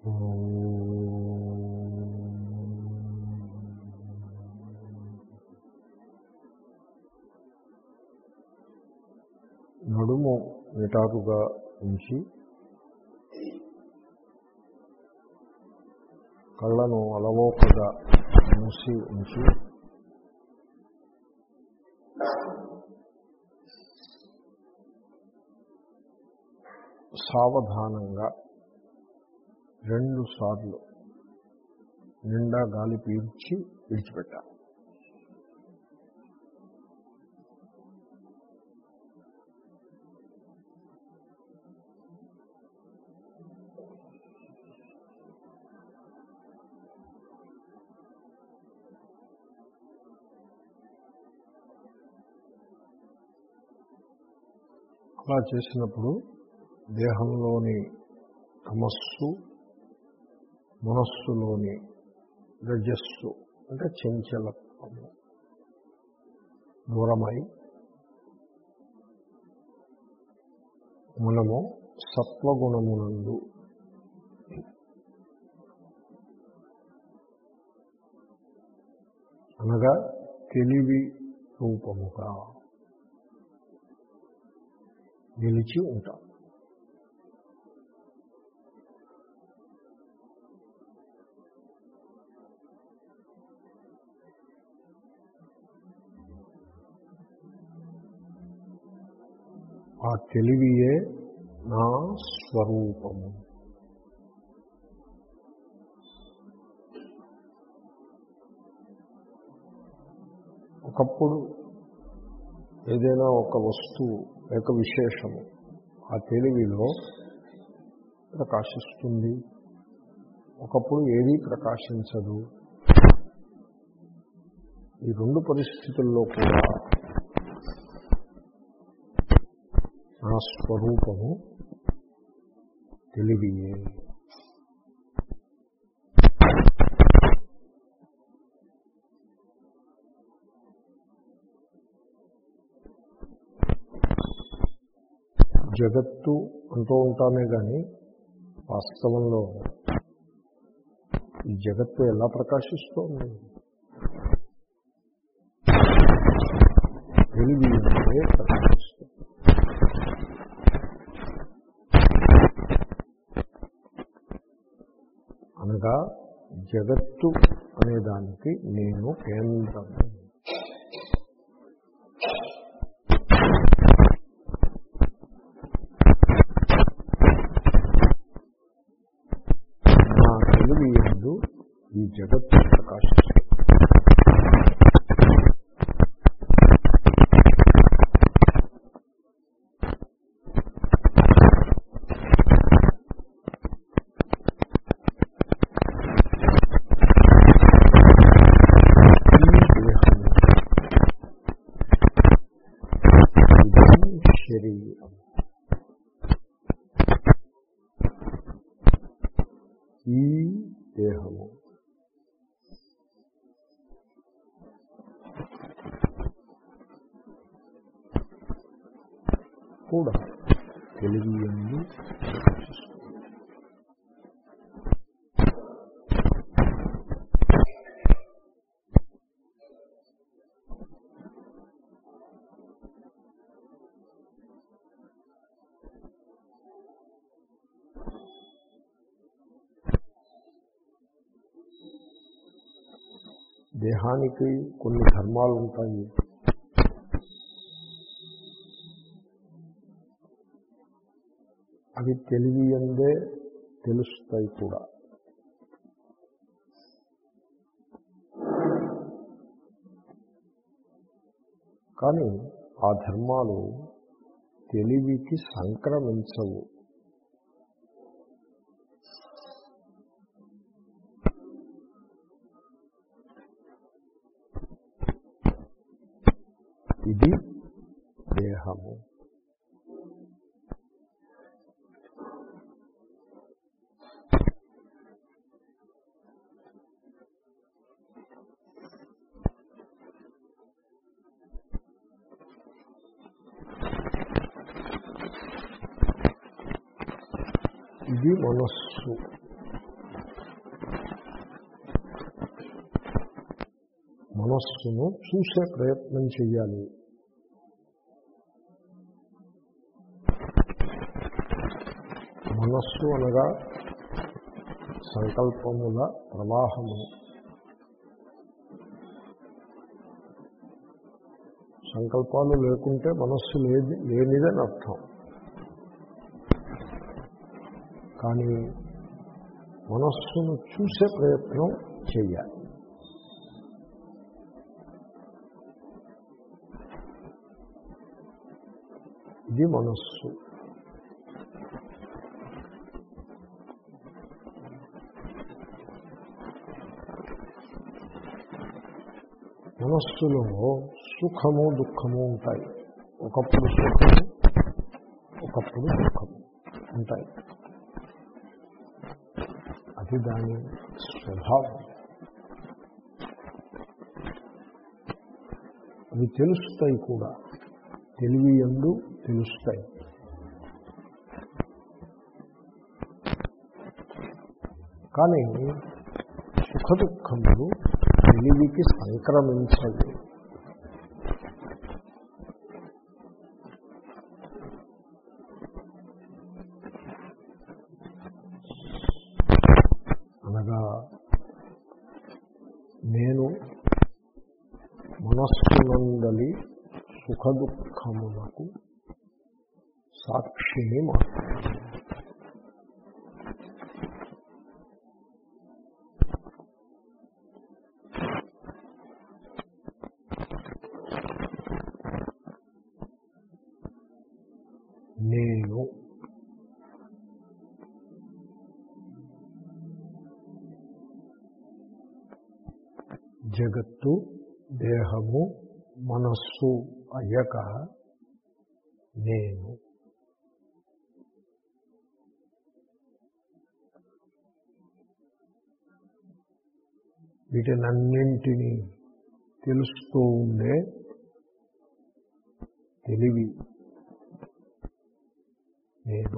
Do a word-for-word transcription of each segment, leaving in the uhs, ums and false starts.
నడుము నిటారుగా ఉంచి కళ్ళను అలవోకగా మూసి ఉంచి సావధానంగా రెండు సార్లు నిండా గాలి పీల్చి విడిచిపెట్టాలి. అలా చేసినప్పుడు దేహంలోని తమస్సు, మనస్సులోని రజస్సు అంటే చంచలత్వము దూరమై మనము సత్వగుణమునందు అనగా తెలివి రూపముగా నిలిచి ఉంటాం. ఆ తెలివియే నా స్వరూపము. ఒకప్పుడు ఏదైనా ఒక వస్తువు లేక విశేషము ఆ తెలివిలో ప్రకాశిస్తుంది, ఒకప్పుడు ఏదీ ప్రకాశించదు. ఈ రెండు పరిస్థితుల్లో కూడా నా స్వరూపము తెలివియే. జగత్తు అంటూ ఉంటామే కానీ వాస్తవంలో ఈ జగత్తు ఎలా ప్రకాశిస్తోంది? తెలివి అంటే ప్రకాశిస్తుంది. అనగా జగత్తు అనేదానికి నేను కేంద్రము. నా తెలివి యందు ఈ జగత్తు ప్రకాశిస్తుంది. ఈ దేహము కూడా తెలివి యందు దేహానికి కొన్ని ధర్మాలు ఉంటాయి. అవి తెలివి యందే తెలుస్తాయి కూడా. కానీ ఆ ధర్మాలు తెలివికి సంక్రమించవు. ఇది దేహము. ఇది మనస్సు. మనస్సును చూసే ప్రయత్నం చెయ్యాలి. మనస్సు అనగా సంకల్పముల ప్రవాహము. సంకల్పాలు లేకుంటే మనస్సు లేని లేనిదని అర్థం. కానీ మనస్సును చూసే ప్రయత్నం చేయాలి. ఇది మనస్సు. మనస్సులో సుఖము దుఃఖము ఉంటాయి. ఒకప్పుడు సుఖము, ఒకప్పుడు దుఃఖము ఉంటాయి. అది దాని స్వభావం. అవి తెలుస్తాయి కూడా, తెలివి యందు తెలుస్తాయి. కానీ సుఖ దుఃఖములు తెలివికి సంక్రమించదు. అనగా నేను మనస్సునందలి సుఖ దుఃఖములకు సాక్షిని మాత్రమే. నేను జగత్తు, దేహము, మనస్సు అయ్యక నేను. వీటినన్నింటినీ తెలుస్తూ ఉండే తెలివి నేను.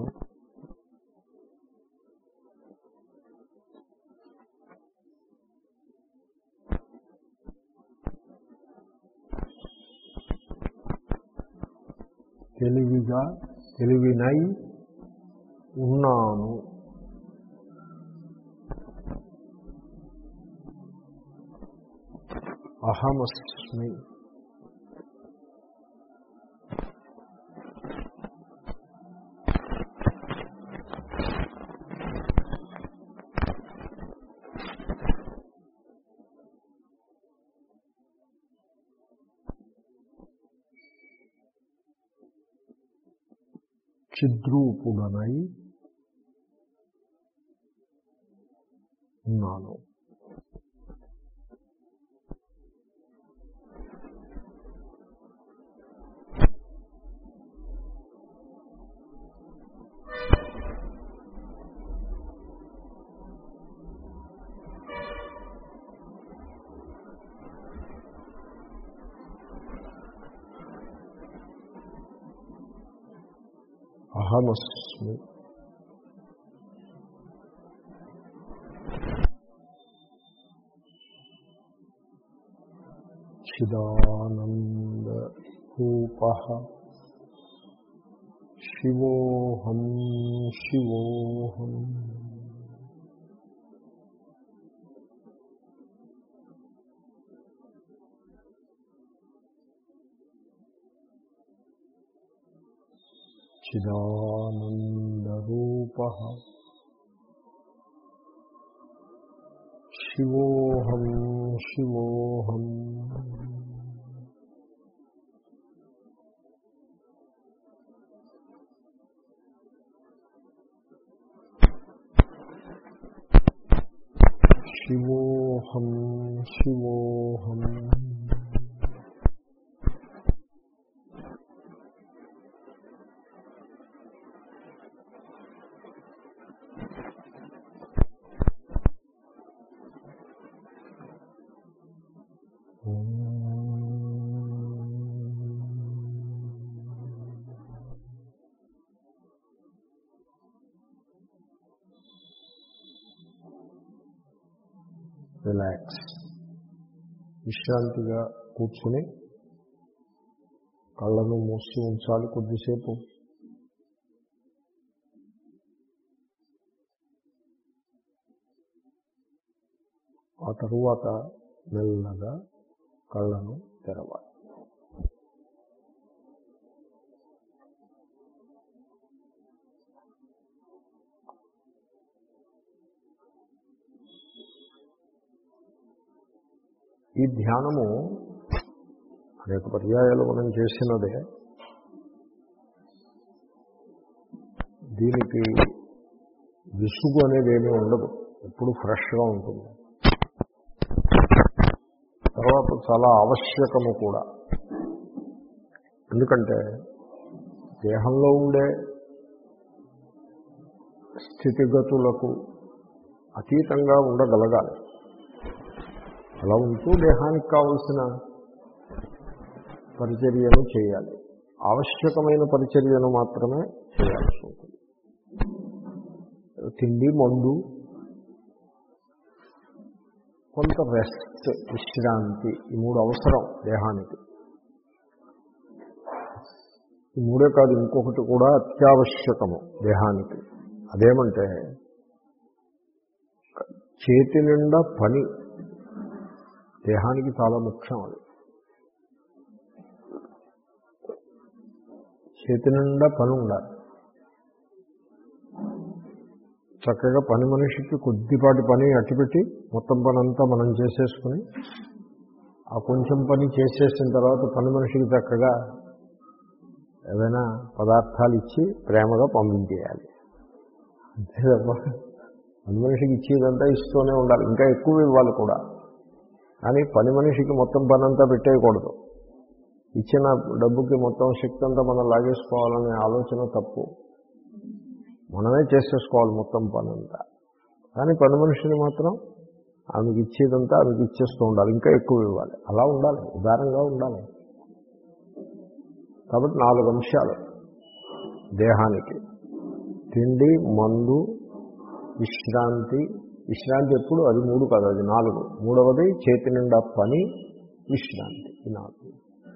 తెలివిగా తెలివినై ఉన్నాను. అహమస్మి. చిద్రూపుడనై ఉన్నాను. అహమస్మి. చిదానంద రూపః శివోహం శివోహం. చిదానందరూపః శివోహం శివోహం. శివోహం శివోహం. రిలాక్స్. విశ్రాంతిగా కూర్చుని కళ్ళను మూసి ఉంచాలి కొద్దిసేపు. ఆ తరువాత మెల్లగా కళ్ళను తెరవాలి. ఈ ధ్యానము అనేక పర్యాయాలు మనం చేసినదే. దీనికి విసుగు అనేది ఏమీ ఉండదు, ఎప్పుడు ఫ్రెష్గా ఉంటుంది. తర్వాత చాలా ఆవశ్యకము కూడా. ఎందుకంటే దేహంలో ఉండే స్థితిగతులకు అతీతంగా ఉండగలగాలి. అలా ఉంటూ దేహానికి కావలసిన పరిచర్యను చేయాలి. ఆవశ్యకమైన పరిచర్యను మాత్రమే చేయాల్సి ఉంటుంది. తిండి, మందు, కొంత రెస్ట్, విశ్రాంతి, ఈ మూడు అవసరం దేహానికి. ఈ మూడే కాదు, ఇంకొకటి కూడా అత్యావశ్యకము దేహానికి. అదేమంటే చేతి నిండా పని. దేహానికి చాలా ముఖ్యం అది. చేతి నిండా పని ఉండాలి. చక్కగా పని మనిషికి కొద్దిపాటి పని అట్టిపెట్టి మొత్తం పని అంతా మనం చేసేసుకుని ఆ కొంచెం పని చేసేసిన తర్వాత పని మనిషికి చక్కగా ఏదైనా పదార్థాలు ఇచ్చి ప్రేమగా పంపించేయాలి. అంతే తప్ప పని మనిషికి ఇచ్చేదంతా ఇస్తూనే ఉండాలి, ఇంకా ఎక్కువ ఇవ్వాలి కూడా. కానీ పని మనిషికి మొత్తం పని అంతా పెట్టేయకూడదు. ఇచ్చిన డబ్బుకి మొత్తం శక్తి అంతా మనం లాగేసుకోవాలనే ఆలోచన తప్పు. మనమే చేసేసుకోవాలి మొత్తం పని అంతా. కానీ పని మనిషిని మాత్రం ఆమెకి ఇచ్చేదంతా ఆమెకి ఇచ్చేస్తూ ఉండాలి, ఇంకా ఎక్కువ ఇవ్వాలి. అలా ఉండాలి, ఉదారంగా ఉండాలి. కాబట్టి నాలుగు అంశాలు దేహానికి: తిండి, మందు, విశ్రాంతి. విశ్రాంతి ఎప్పుడు? అది మూడు కాదు, అది నాలుగు. మూడవది చేతి నిండా పని, విశ్రాంతి. ఈ నాలుగు.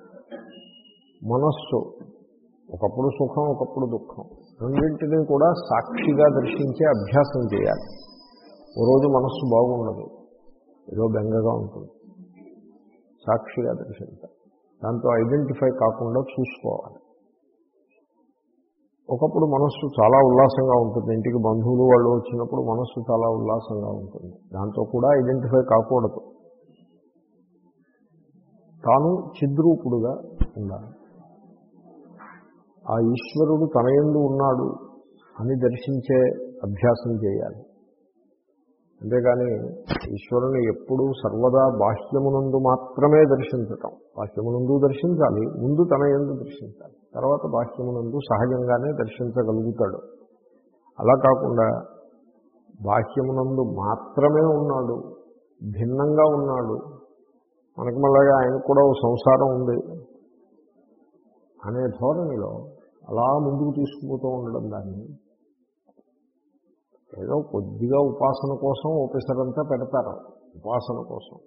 మనస్సు ఒకప్పుడు సుఖం, ఒకప్పుడు దుఃఖం, రెండింటినీ కూడా సాక్షిగా దర్శించే అభ్యాసం చేయాలి. ఓ రోజు మనస్సు బాగుండదు, ఏదో బెంగగా ఉంటుంది, సాక్షిగా దర్శించాలి. దాంతో ఐడెంటిఫై కాకుండా చూసుకోవాలి. ఒకప్పుడు మనస్సు చాలా ఉల్లాసంగా ఉంటుంది. ఇంటికి బంధువులు వాళ్ళు వచ్చినప్పుడు మనస్సు చాలా ఉల్లాసంగా ఉంటుంది. దాంతో కూడా ఐడెంటిఫై కాకూడదు. తాను చిద్రూపుడుగా ఉండాలి. ఆ ఈశ్వరుడు తన యందు ఉన్నాడు అని దర్శించే అభ్యాసం చేయాలి. అంతేగాని ఈశ్వరుని ఎప్పుడూ సర్వదా బాహ్యమునందు మాత్రమే దర్శించటం. బాహ్యమునందు దర్శించాలి, ముందు తన యందు దర్శించాలి, తర్వాత బాహ్యమునందు సహజంగానే దర్శించగలుగుతాడు. అలా కాకుండా బాహ్యమునందు మాత్రమే ఉన్నాడు, భిన్నంగా ఉన్నాడు, మనకు మళ్ళీ ఆయనకు కూడా ఓ సంసారం ఉంది అనే ధోరణిలో అలా ముందుకు తీసుకుపోతూ ఉండడం, దాన్ని ఏదో కొద్దిగా ఉపాసన కోసం ఓపెసరంతా పెడతారు. ఉపాసన కోసం,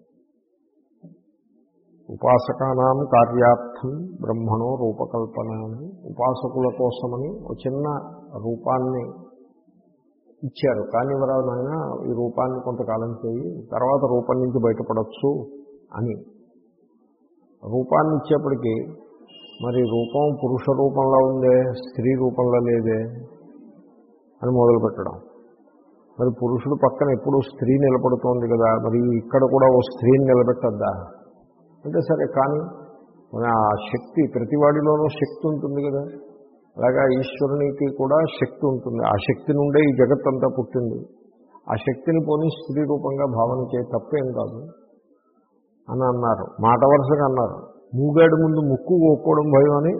ఉపాసకానాం కార్యార్థం బ్రహ్మణో రూపకల్పన అని ఉపాసకుల కోసమని ఒక చిన్న రూపాన్ని ఇచ్చారు. కానీ ఎవరైనా ఆయన ఈ రూపాన్ని కొంతకాలం చేయి, తర్వాత రూపం నుంచి బయటపడవచ్చు అని. రూపాన్ని ఇచ్చేప్పటికీ మరి రూపం పురుష రూపంలో ఉందే, స్త్రీ రూపంలో లేదే అని మొదలుపెట్టడం. మరి పురుషుడు పక్కన ఎప్పుడూ స్త్రీ నిలబడుతోంది కదా, మరి ఇక్కడ కూడా ఓ స్త్రీని నిలబెట్టద్దా అంటే సరే. కానీ మన ఆ శక్తి, ప్రతివాడిలోనూ శక్తి ఉంటుంది కదా, అలాగా ఈశ్వరునికి కూడా శక్తి ఉంటుంది. ఆ శక్తి నుండే ఈ జగత్తంతా పుట్టింది. ఆ శక్తిని పోనీ స్త్రీ రూపంగా భావన చేయ తప్పేం కాదు అని అన్నారు. మాట వరుసగా అన్నారు. మూగాడి ముందు ముక్కు కోక్కోవడం భయం అని.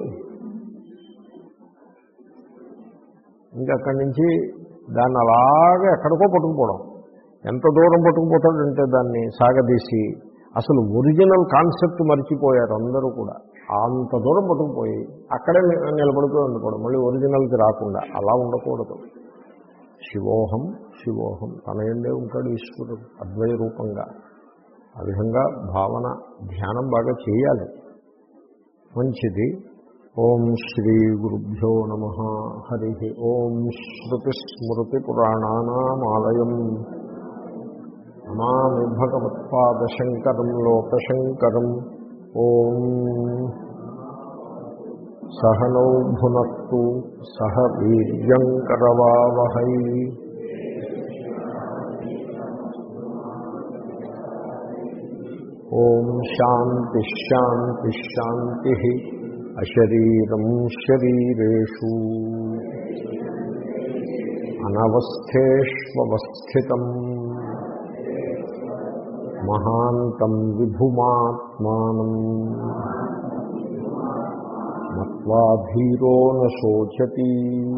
ఇంకా అక్కడి నుంచి దాన్ని అలాగే ఎక్కడికో పట్టుకుపోవడం. ఎంత దూరం పట్టుకుపోతాడంటే దాన్ని సాగదీసి అసలు ఒరిజినల్ కాన్సెప్ట్ మర్చిపోయారు అందరూ కూడా. అంత దూరం పట్టుకుపోయి అక్కడే నిలబడుతూ ఉండిపోవడం, మళ్ళీ ఒరిజినల్కి రాకుండా. అలా ఉండకూడదు. శివోహం శివోహం, తన యందే ఉంటాడు ఈశ్వరుడు అద్వయ రూపంగా. ఆ విధంగా భావన ధ్యానం బాగా చేయాలి. మంచిది. ఓం శ్రీ గురుభ్యో నమః. హరి ఓం. శ్రుతిస్మృతిపురాణానామాలయం నమామి భగవత్పాదశంకరం లోకశంకరం. ఓం సహనౌ భునక్తు సహ వీర్యం కరవావహై. ఓం శాంతి శాంతి శాంతి. అశరీరం శరీరేషు అనవస్థేష్వస్థితం మహాంతం విభుమాత్మానం మత్వా ధీరో న శోచతి.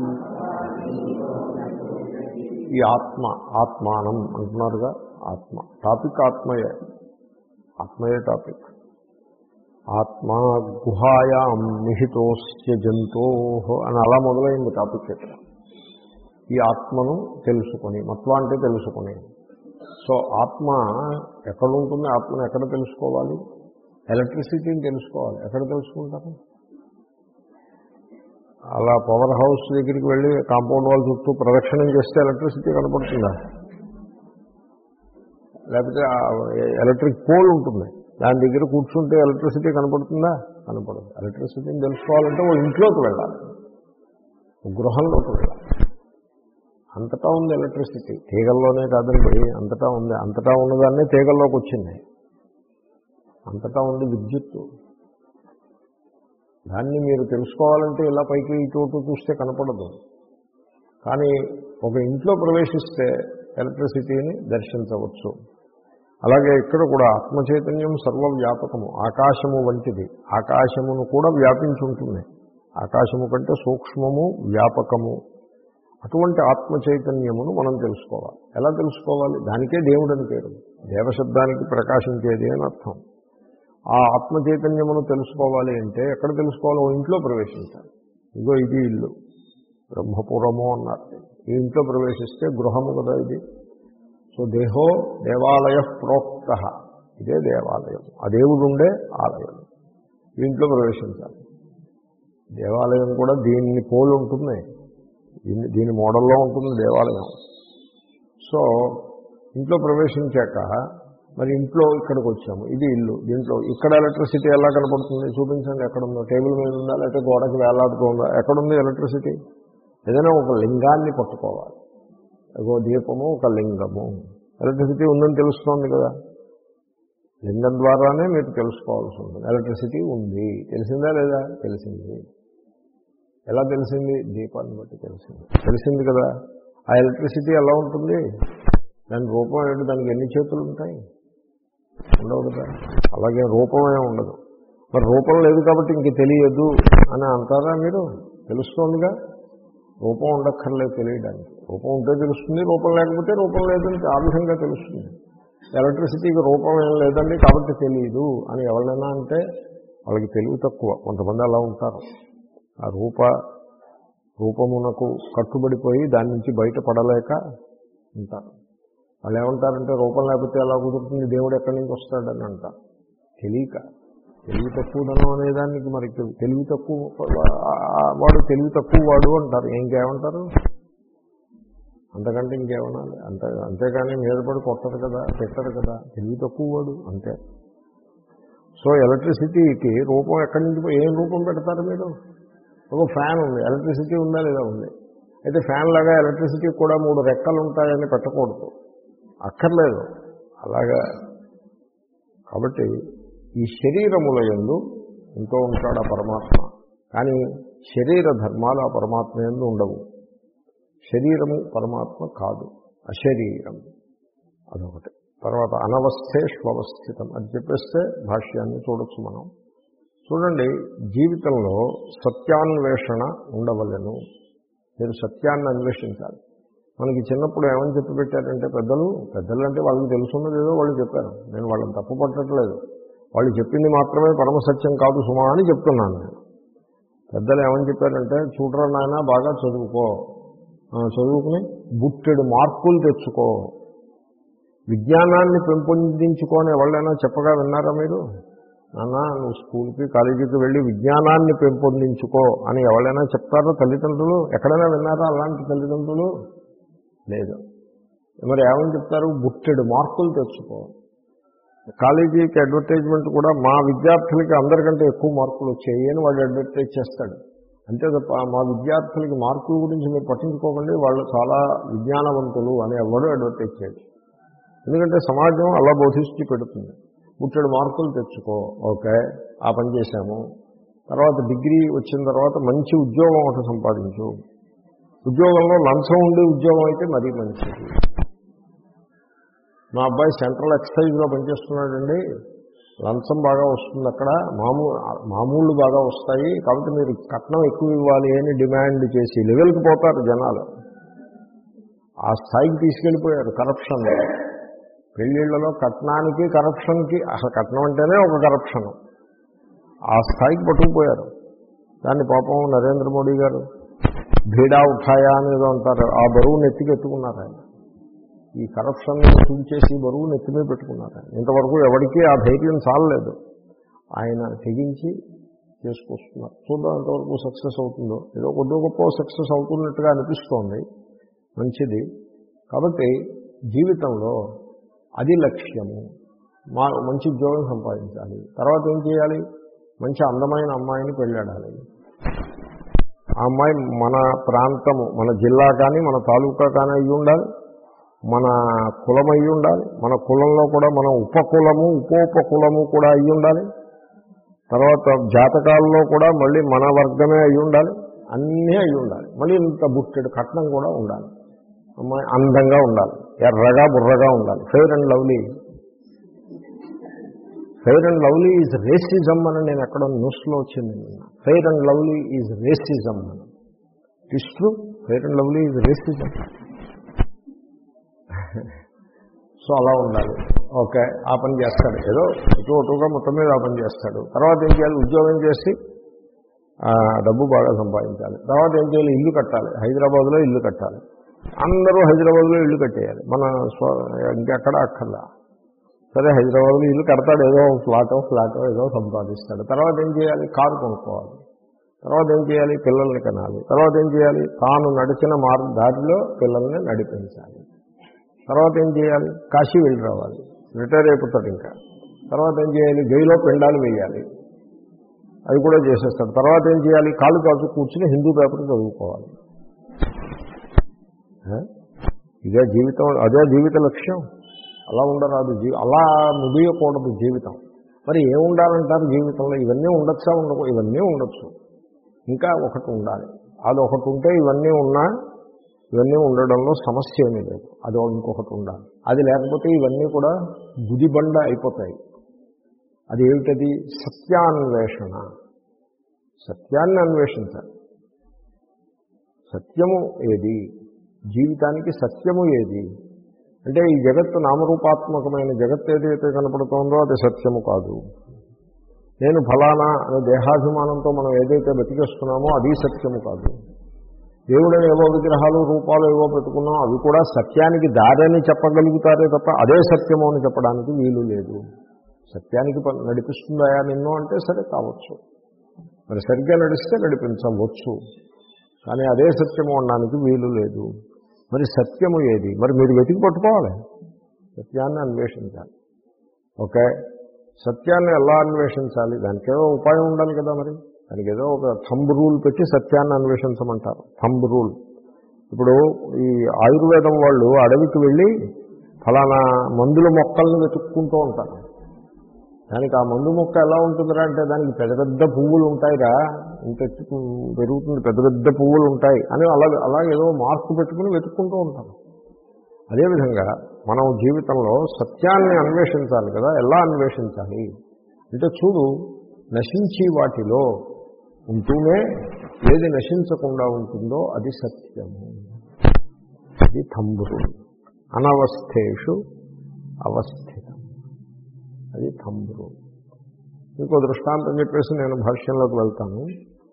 ఈ ఆత్మ ఆత్మానం అంటున్నారుగా, ఆత్మ టాపిక్ ఆత్మయే, ఆత్మయే టాపిక్. ఆత్మా గుహాయాం నిహితోస్య జంతో అని అలా మొదలైంది టాపిక్ ఇక్కడ. ఈ ఆత్మను తెలుసుకొని, మత్వ అంటే తెలుసుకొని. సో ఆత్మ ఎక్కడ ఉంటుంది? ఆత్మను ఎక్కడ తెలుసుకోవాలి? ఎలక్ట్రిసిటీని తెలుసుకోవాలి. ఎక్కడ తెలుసుకుంటారు? అలా పవర్ హౌస్ దగ్గరికి వెళ్ళి కాంపౌండ్ వాల్ చుట్టూ ప్రదక్షిణం చేస్తే ఎలక్ట్రిసిటీ కనపడుతుందా? లేకపోతే ఎలక్ట్రిక్ పోల్ ఉంటుంది, దాని దగ్గర కూర్చుంటే ఎలక్ట్రిసిటీ కనపడుతుందా? కనపడదు. ఎలక్ట్రిసిటీని తెలుసుకోవాలంటే ఓ ఇంట్లోకి వెళ్ళాలి, గృహంలోకి వెళ్ళాలి. అంతటా ఉంది ఎలక్ట్రిసిటీ, తీగల్లోనే కాదండి, అంతటా ఉంది. అంతటా ఉన్నదాన్నే తీగల్లోకి వచ్చింది. అంతటా ఉంది విద్యుత్తు. దాన్ని మీరు తెలుసుకోవాలంటే ఇలా పైకి ఇటు చూస్తే కనపడదు. కానీ ఒక ఇంట్లో ప్రవేశిస్తే ఎలక్ట్రిసిటీని దర్శించవచ్చు. అలాగే ఇక్కడ కూడా ఆత్మచైతన్యం సర్వవ్యాపకము, ఆకాశము వంటిది. ఆకాశమును కూడా వ్యాపించి ఉంటుంది. ఆకాశము కంటే సూక్ష్మము, వ్యాపకము. అటువంటి ఆత్మచైతన్యమును మనం తెలుసుకోవాలి. ఎలా తెలుసుకోవాలి? దానికే దేవుడని పేరు. దేవశబ్దానికి ప్రకాశించేది అని అర్థం. ఆ ఆత్మచైతన్యమును తెలుసుకోవాలి అంటే ఎక్కడ తెలుసుకోవాలి? ఓ ఇంట్లో ప్రవేశించాలి. ఇగో ఇది ఇల్లు, బ్రహ్మపురము అన్నారు. ఈ ఇంట్లో ప్రవేశిస్తే గృహము కదా ఇది. సో దేహో దేవాలయ ప్రోక్త, ఇదే దేవాలయం, ఆ దేవుడు ఉండే ఆలయం. ఈ ఇంట్లో ప్రవేశించాలి. దేవాలయం కూడా దీన్ని పోలి ఉంటుంది, దీన్ని దీని మోడల్లో ఉంటుంది దేవాలయం. సో ఇంట్లో ప్రవేశించాక మరి ఇంట్లో ఇక్కడికి వచ్చాము, ఇది ఇల్లు. దీంట్లో ఇక్కడ ఎలక్ట్రిసిటీ ఎలా కనపడుతుంది? చూపించండి. ఎక్కడుందో? టేబుల్ మీద ఉందా, లేకపోతే గోడకి వేలాడుతుందా? ఎక్కడుంది ఎలక్ట్రిసిటీ? ఏదైనా ఒక లింగాన్ని పట్టుకోవాలి. ఒక దీపము, ఒక లింగము. ఎలక్ట్రిసిటీ ఉందని తెలుస్తోంది కదా. లింగం ద్వారానే మీరు తెలుసుకోవాల్సి ఉంటుంది. ఎలక్ట్రిసిటీ ఉంది, తెలిసిందా లేదా? తెలిసింది. ఎలా తెలిసింది? దీపాన్ని బట్టి తెలిసింది. తెలిసింది కదా. ఆ ఎలక్ట్రిసిటీ ఎలా ఉంటుంది? దాని రూపం ఏంటి? దానికి ఎన్ని చేతులు ఉంటాయి? ఉండవు కదా. అలాగే రూపమే ఉండదు. మరి రూపం లేదు కాబట్టి ఇంక తెలియదు అని అంటారా మీరు? తెలుస్తోందిగా. రూపం ఉండక్కర్లేదు తెలియడానికి. రూపం ఉంటే తెలుస్తుంది, రూపం లేకపోతే రూపం లేదని ఆ విధంగా తెలుస్తుంది. ఎలక్ట్రిసిటీకి రూపం ఏం లేదండి కాబట్టి తెలియదు అని ఎవరైనా అంటే వాళ్ళకి తెలివి తక్కువ. కొంతమంది అలా ఉంటారు. ఆ రూప రూపమునకు కట్టుబడిపోయి దాని నుంచి బయటపడలేక ఉంటారు. వాళ్ళు ఏమంటారంటే రూపం లేకపోతే ఎలా కుదురుతుంది, దేవుడు ఎక్కడి నుంచి వస్తాడని అంటారు. తెలియక, తెలివి తక్కువదనం అనేదానికి మరి తెలివి తక్కువ వాడు తెలివి తక్కువ వాడు అంటారు. ఇంకేమంటారు? అంతకంటే ఇంకేమనాలి? అంతే. అంతేగాని మీద పడి కొట్టరు కదా, పెట్టరు కదా. తెలివి తక్కువ వాడు అంతే. సో ఎలక్ట్రిసిటీకి రూపం ఎక్కడి నుంచి, ఏం రూపం పెడతారు మీరు? ఒక ఫ్యాన్ ఉంది, ఎలక్ట్రిసిటీ ఉందా లేదా? ఉంది. అయితే ఫ్యాన్ లాగా ఎలక్ట్రిసిటీకి కూడా మూడు రెక్కలు ఉంటాయని పెట్టకూడదు, అక్కర్లేదు అలాగా. కాబట్టి ఈ శరీరముల యందు ఉంటూ ఉంటాడు ఆ పరమాత్మ. కానీ శరీర ధర్మాలు ఆ పరమాత్మ యందు ఉండవు. శరీరము పరమాత్మ కాదు, అశరీరం. అదొకటి. తర్వాత అనవస్థే స్వవస్థితం అది చెప్పేస్తే భాష్యాన్ని చూడొచ్చు మనం. చూడండి, జీవితంలో సత్యాన్వేషణ ఉండవలెను. మీరు సత్యాన్ని అన్వేషించాలి. మనకి చిన్నప్పుడు ఏమని చెప్పి పెట్టారంటే పెద్దలు పెద్దలు అంటే వాళ్ళకి తెలుసున్నది ఏదో వాళ్ళు చెప్పారు. నేను వాళ్ళని తప్పు పట్టట్లేదు. వాళ్ళు చెప్పింది మాత్రమే పరమసత్యం కాదు సుమా అని చెప్తున్నాను నేను. పెద్దలు ఏమని చెప్పారంటే, చూడరా నాయన బాగా చదువుకో, చదువుకుని బుట్టెడు మార్కులు తెచ్చుకో, విజ్ఞానాన్ని పెంపొందించుకొని ఎవరైనా చెప్పగా విన్నారా మీరు? నాన్న నువ్వు స్కూల్కి కాలేజీకి వెళ్ళి విజ్ఞానాన్ని పెంపొందించుకో అని ఎవరైనా చెప్తారో తల్లిదండ్రులు? ఎక్కడైనా విన్నారా అలాంటి తల్లిదండ్రులు? లేదు. మరి ఏమని చెప్తారు? బుట్టెడు మార్కులు తెచ్చుకో. కాలేజీకి అడ్వర్టైజ్మెంట్ కూడా మా విద్యార్థులకి అందరికంటే ఎక్కువ మార్కులు వచ్చాయి అని వాడు అడ్వర్టైజ్ చేస్తాడు. అంతే తప్ప మా విద్యార్థులకి మార్కుల గురించి మీరు పట్టించుకోకండి, వాళ్ళు చాలా విజ్ఞానవంతులు అని ఎవడూ అడ్వర్టైజ్ చేయడు. ఎందుకంటే సమాజం అలా బోధిస్తూ పెడుతుంది. ముట్టడు మార్కులు తెచ్చుకో, ఓకే ఆ పని చేశాము. తర్వాత డిగ్రీ వచ్చిన తర్వాత మంచి ఉద్యోగం ఒకటి సంపాదించు. ఉద్యోగంలో లంచం ఉండే ఉద్యోగం అయితే మరీ మంచిది. మా అబ్బాయి సెంట్రల్ ఎక్సైజ్లో పనిచేస్తున్నాడండి, లంచం బాగా వస్తుంది అక్కడ, మామూ మామూళ్ళు బాగా వస్తాయి, కాబట్టి మీరు కట్నం ఎక్కువ ఇవ్వాలి అని డిమాండ్ చేసి లెవెల్కి పోతారు జనాలు. ఆ స్థాయికి తీసుకెళ్ళిపోయారు కరప్షన్. పెళ్ళిళ్ళలో కట్నానికి కరప్షన్కి, అసలు కట్నం అంటేనే ఒక కరప్షన్, ఆ స్థాయికి పట్టుకుపోయారు. దాన్ని పాపం నరేంద్ర మోడీ గారు భీడా ఉఠాయా అనేదో అంటారు, ఆ బరువును ఎత్తికెత్తుకున్నారు ఆయన. ఈ కరప్షన్ చూచేసి బరువును ఎత్తిమే పెట్టుకున్నారు ఆయన. ఇంతవరకు ఎవరికీ ఆ ధైర్యం చాలలేదు, ఆయన తెగించి చేసుకొస్తున్నారు. చూద్దాం ఎంతవరకు సక్సెస్ అవుతుందో. ఏదో కొద్ది గొప్ప సక్సెస్ అవుతున్నట్టుగా అనిపిస్తోంది, మంచిది. కాబట్టి జీవితంలో అది లక్ష్యము. మా మంచి ఉద్యోగం సంపాదించాలి, తర్వాత ఏం చేయాలి? మంచి అందమైన అమ్మాయిని పెళ్ళాడాలి. ఆ అమ్మాయి మన ప్రాంతము, మన జిల్లా కానీ మన తాలూకా కానీ అయ్యి ఉండాలి, మన కులం అయ్యి ఉండాలి, మన కులంలో కూడా మన ఉపకులము ఉపోపకులము కూడా అయ్యి ఉండాలి, తర్వాత జాతకాల్లో కూడా మళ్ళీ మన వర్గమే అయ్యి ఉండాలి, అన్నీ అయ్యి ఉండాలి. మళ్ళీ ఇంత బుట్టెడు కట్నం కూడా ఉండాలి. అమ్మాయి అందంగా ఉండాలి, ఎర్రగా బుర్రగా ఉండాలి, Fair and Lovely. Fair and Lovely is racism అని నేను ఎక్కడో న్యూస్లో వచ్చింది నిన్న. Fair and Lovely is racism అని. It's true, Fair and Lovely is racism. So అలా ఉండాలి. ఓకే ఆ పని చేస్తాడు, ఏదో ఇటు అటుగా మొత్తం మీద ఆ పని చేస్తాడు. తర్వాత ఏం చేయాలి? ఉద్యోగం చేసి డబ్బు బాగా సంపాదించాలి. తర్వాత ఏం చేయాలి? ఇల్లు కట్టాలి, హైదరాబాద్లో ఇల్లు కట్టాలి. అందరూ హైదరాబాద్లో ఇల్లు కట్టేయాలి, మన స్వ ఇంకెక్కడ అక్కర్లా. సరే హైదరాబాద్లో ఇల్లు కడతాడు, ఏదో ఫ్లాటో ఫ్లాటో ఏదో సంపాదిస్తాడు. తర్వాత ఏం చేయాలి? కారు కొనుక్కోవాలి. తర్వాత ఏం చేయాలి? పిల్లల్ని కనాలి. తర్వాత ఏం చేయాలి? తాను నడిచిన మార్గ దారిలో పిల్లల్ని నడిపించాలి. తర్వాత ఏం చేయాలి? కాశీ వెళ్ళి రావాలి, రిటైర్ అయిపోతాడు ఇంకా. తర్వాత ఏం చేయాలి? గదిలో పిండాలు వేయాలి, అది కూడా చేసేస్తాడు. తర్వాత ఏం చేయాలి? కాళ్ళు కాచు కూర్చుని హిందూ పేపర్ చదువుకోవాలి. ఇదే జీవితం, అదే జీవిత లక్ష్యం. అలా ఉండరాదు, జీ అలా ముగియకూడదు జీవితం. మరి ఏముండాలంటారు జీవితంలో? ఇవన్నీ ఉండొచ్చా? ఉండకూ ఇవన్నీ ఉండొచ్చు, ఇంకా ఒకటి ఉండాలి. అది ఒకటి ఉంటే ఇవన్నీ ఉన్నా ఇవన్నీ ఉండడంలో సమస్య ఏమీ లేదు. అది ఇంకొకటి ఉండాలి. అది లేకపోతే ఇవన్నీ కూడా గుదిబండ అయిపోతాయి. అది ఏమిటది? సత్యాన్వేషణ. సత్యాన్ని అన్వేషించాలి. సత్యము ఏది? జీవితానికి సత్యము ఏది అంటే ఈ జగత్తు నామరూపాత్మకమైన జగత్తు ఏదైతే కనపడుతోందో అది సత్యము కాదు. నేను ఫలానా అనే దేహాభిమానంతో మనం ఏదైతే బతికేస్తున్నామో అది సత్యము కాదు. దేవుడని ఏవో విగ్రహాలు రూపాలు ఏవో పెట్టుకున్నాం, అవి కూడా సత్యానికి దారని చెప్పగలుగుతారే తప్ప అదే సత్యము అని చెప్పడానికి వీలు లేదు. సత్యానికి నడిపిస్తుందా నిన్ను అంటే సరే కావచ్చు, మరి సరిగ్గా నడిస్తే నడిపించవచ్చు, కానీ అదే సత్యము అనడానికి వీలు లేదు. మరి సత్యము ఏది? మరి మీరు వెతికి పట్టుకోవాలి, సత్యాన్ని అన్వేషించాలి. ఓకే, సత్యాన్ని ఎలా అన్వేషించాలి? దానికి ఏదో ఉపాయం ఉండాలి కదా. మరి దానికి ఏదో ఒక థంబ్ రూల్ పెట్టి సత్యాన్ని అన్వేషించమంటారు. Thumb rule. ఇప్పుడు ఈ ఆయుర్వేదం వాళ్ళు అడవికి వెళ్ళి ఫలానా మందుల మొక్కల్ని వెతుక్కుంటూ ఉంటారు. దానికి ఆ మందు మొక్క ఎలా ఉంటుందిరా అంటే దానికి పెద్ద పెద్ద పువ్వులు ఉంటాయిరా, ఇంత పెరుగుతుంది, పెద్ద పెద్ద పువ్వులు ఉంటాయి అని అలా అలా ఏదో మార్కు పెట్టుకుని వెతుక్కుంటూ ఉంటారు. అదేవిధంగా మనం జీవితంలో సత్యాన్ని అన్వేషించాలి కదా. ఎలా అన్వేషించాలి అంటే చూడు, నశించి వాటిలో ఉంటూనే ఏది నశించకుండా ఉంటుందో అది సత్యము. అది థంబురు. అనవస్థేషు అవస్థితం, అది థంబురు. ఇంకో దృష్టాంతం చెప్పేసి నేను భాష్యంలోకి వెళ్తాను.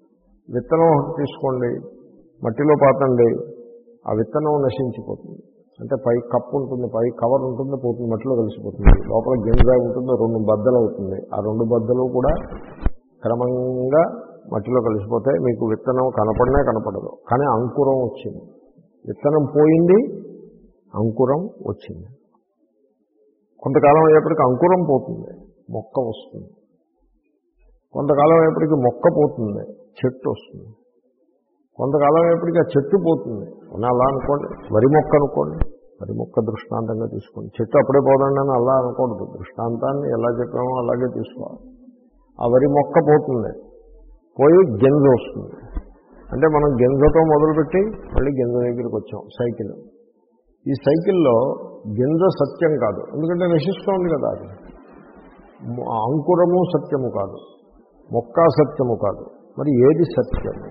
విత్తనం ఒకటి తీసుకోండి, మట్టిలో పాతండి, ఆ విత్తనం నశించిపోతుంది. అంటే పై కప్పు ఉంటుంది, పై కవర్ ఉంటుంది, పోతుంది, మట్టిలో కలిసిపోతుంది. లోపల గింజ ఉంటుంది, రెండు బద్దలు అవుతుంది. ఆ రెండు బద్దలు కూడా క్రమంగా మట్టిలో కలిసిపోతాయి. మీకు విత్తనం కనపడినా కనపడదు, కానీ అంకురం వచ్చింది. విత్తనం పోయింది, అంకురం వచ్చింది. కొంతకాలం అయ్యేప్పటికీ అంకురం పోతుంది, మొక్క వస్తుంది. కొంతకాలం అయ్యేప్పటికీ మొక్క పోతుంది, చెట్టు వస్తుంది. కొంతకాలం అయ్యేప్పటికీ ఆ చెట్టు పోతుంది. అలా అనుకోండి, వరి మొక్క అనుకోండి, వరి మొక్క దృష్టాంతంగా తీసుకోండి. చెట్టు అప్పుడే పోదండి అని అలా అనకూడదు. దృష్టాంతాన్ని ఎలా చెప్పామో అలాగే తీసుకోవాలి. ఆ వరి మొక్క పోతుంది, పోయి గింజ వస్తుంది. అంటే మనం గింజతో మొదలుపెట్టి మళ్ళీ గింజ దగ్గరికి వచ్చాం. సైకిల్. ఈ సైకిల్లో గింజ సత్యం కాదు, ఎందుకంటే నశిస్తోంది కదా. అది అంకురము సత్యము కాదు, మొక్క సత్యము కాదు. మరి ఏది సత్యము?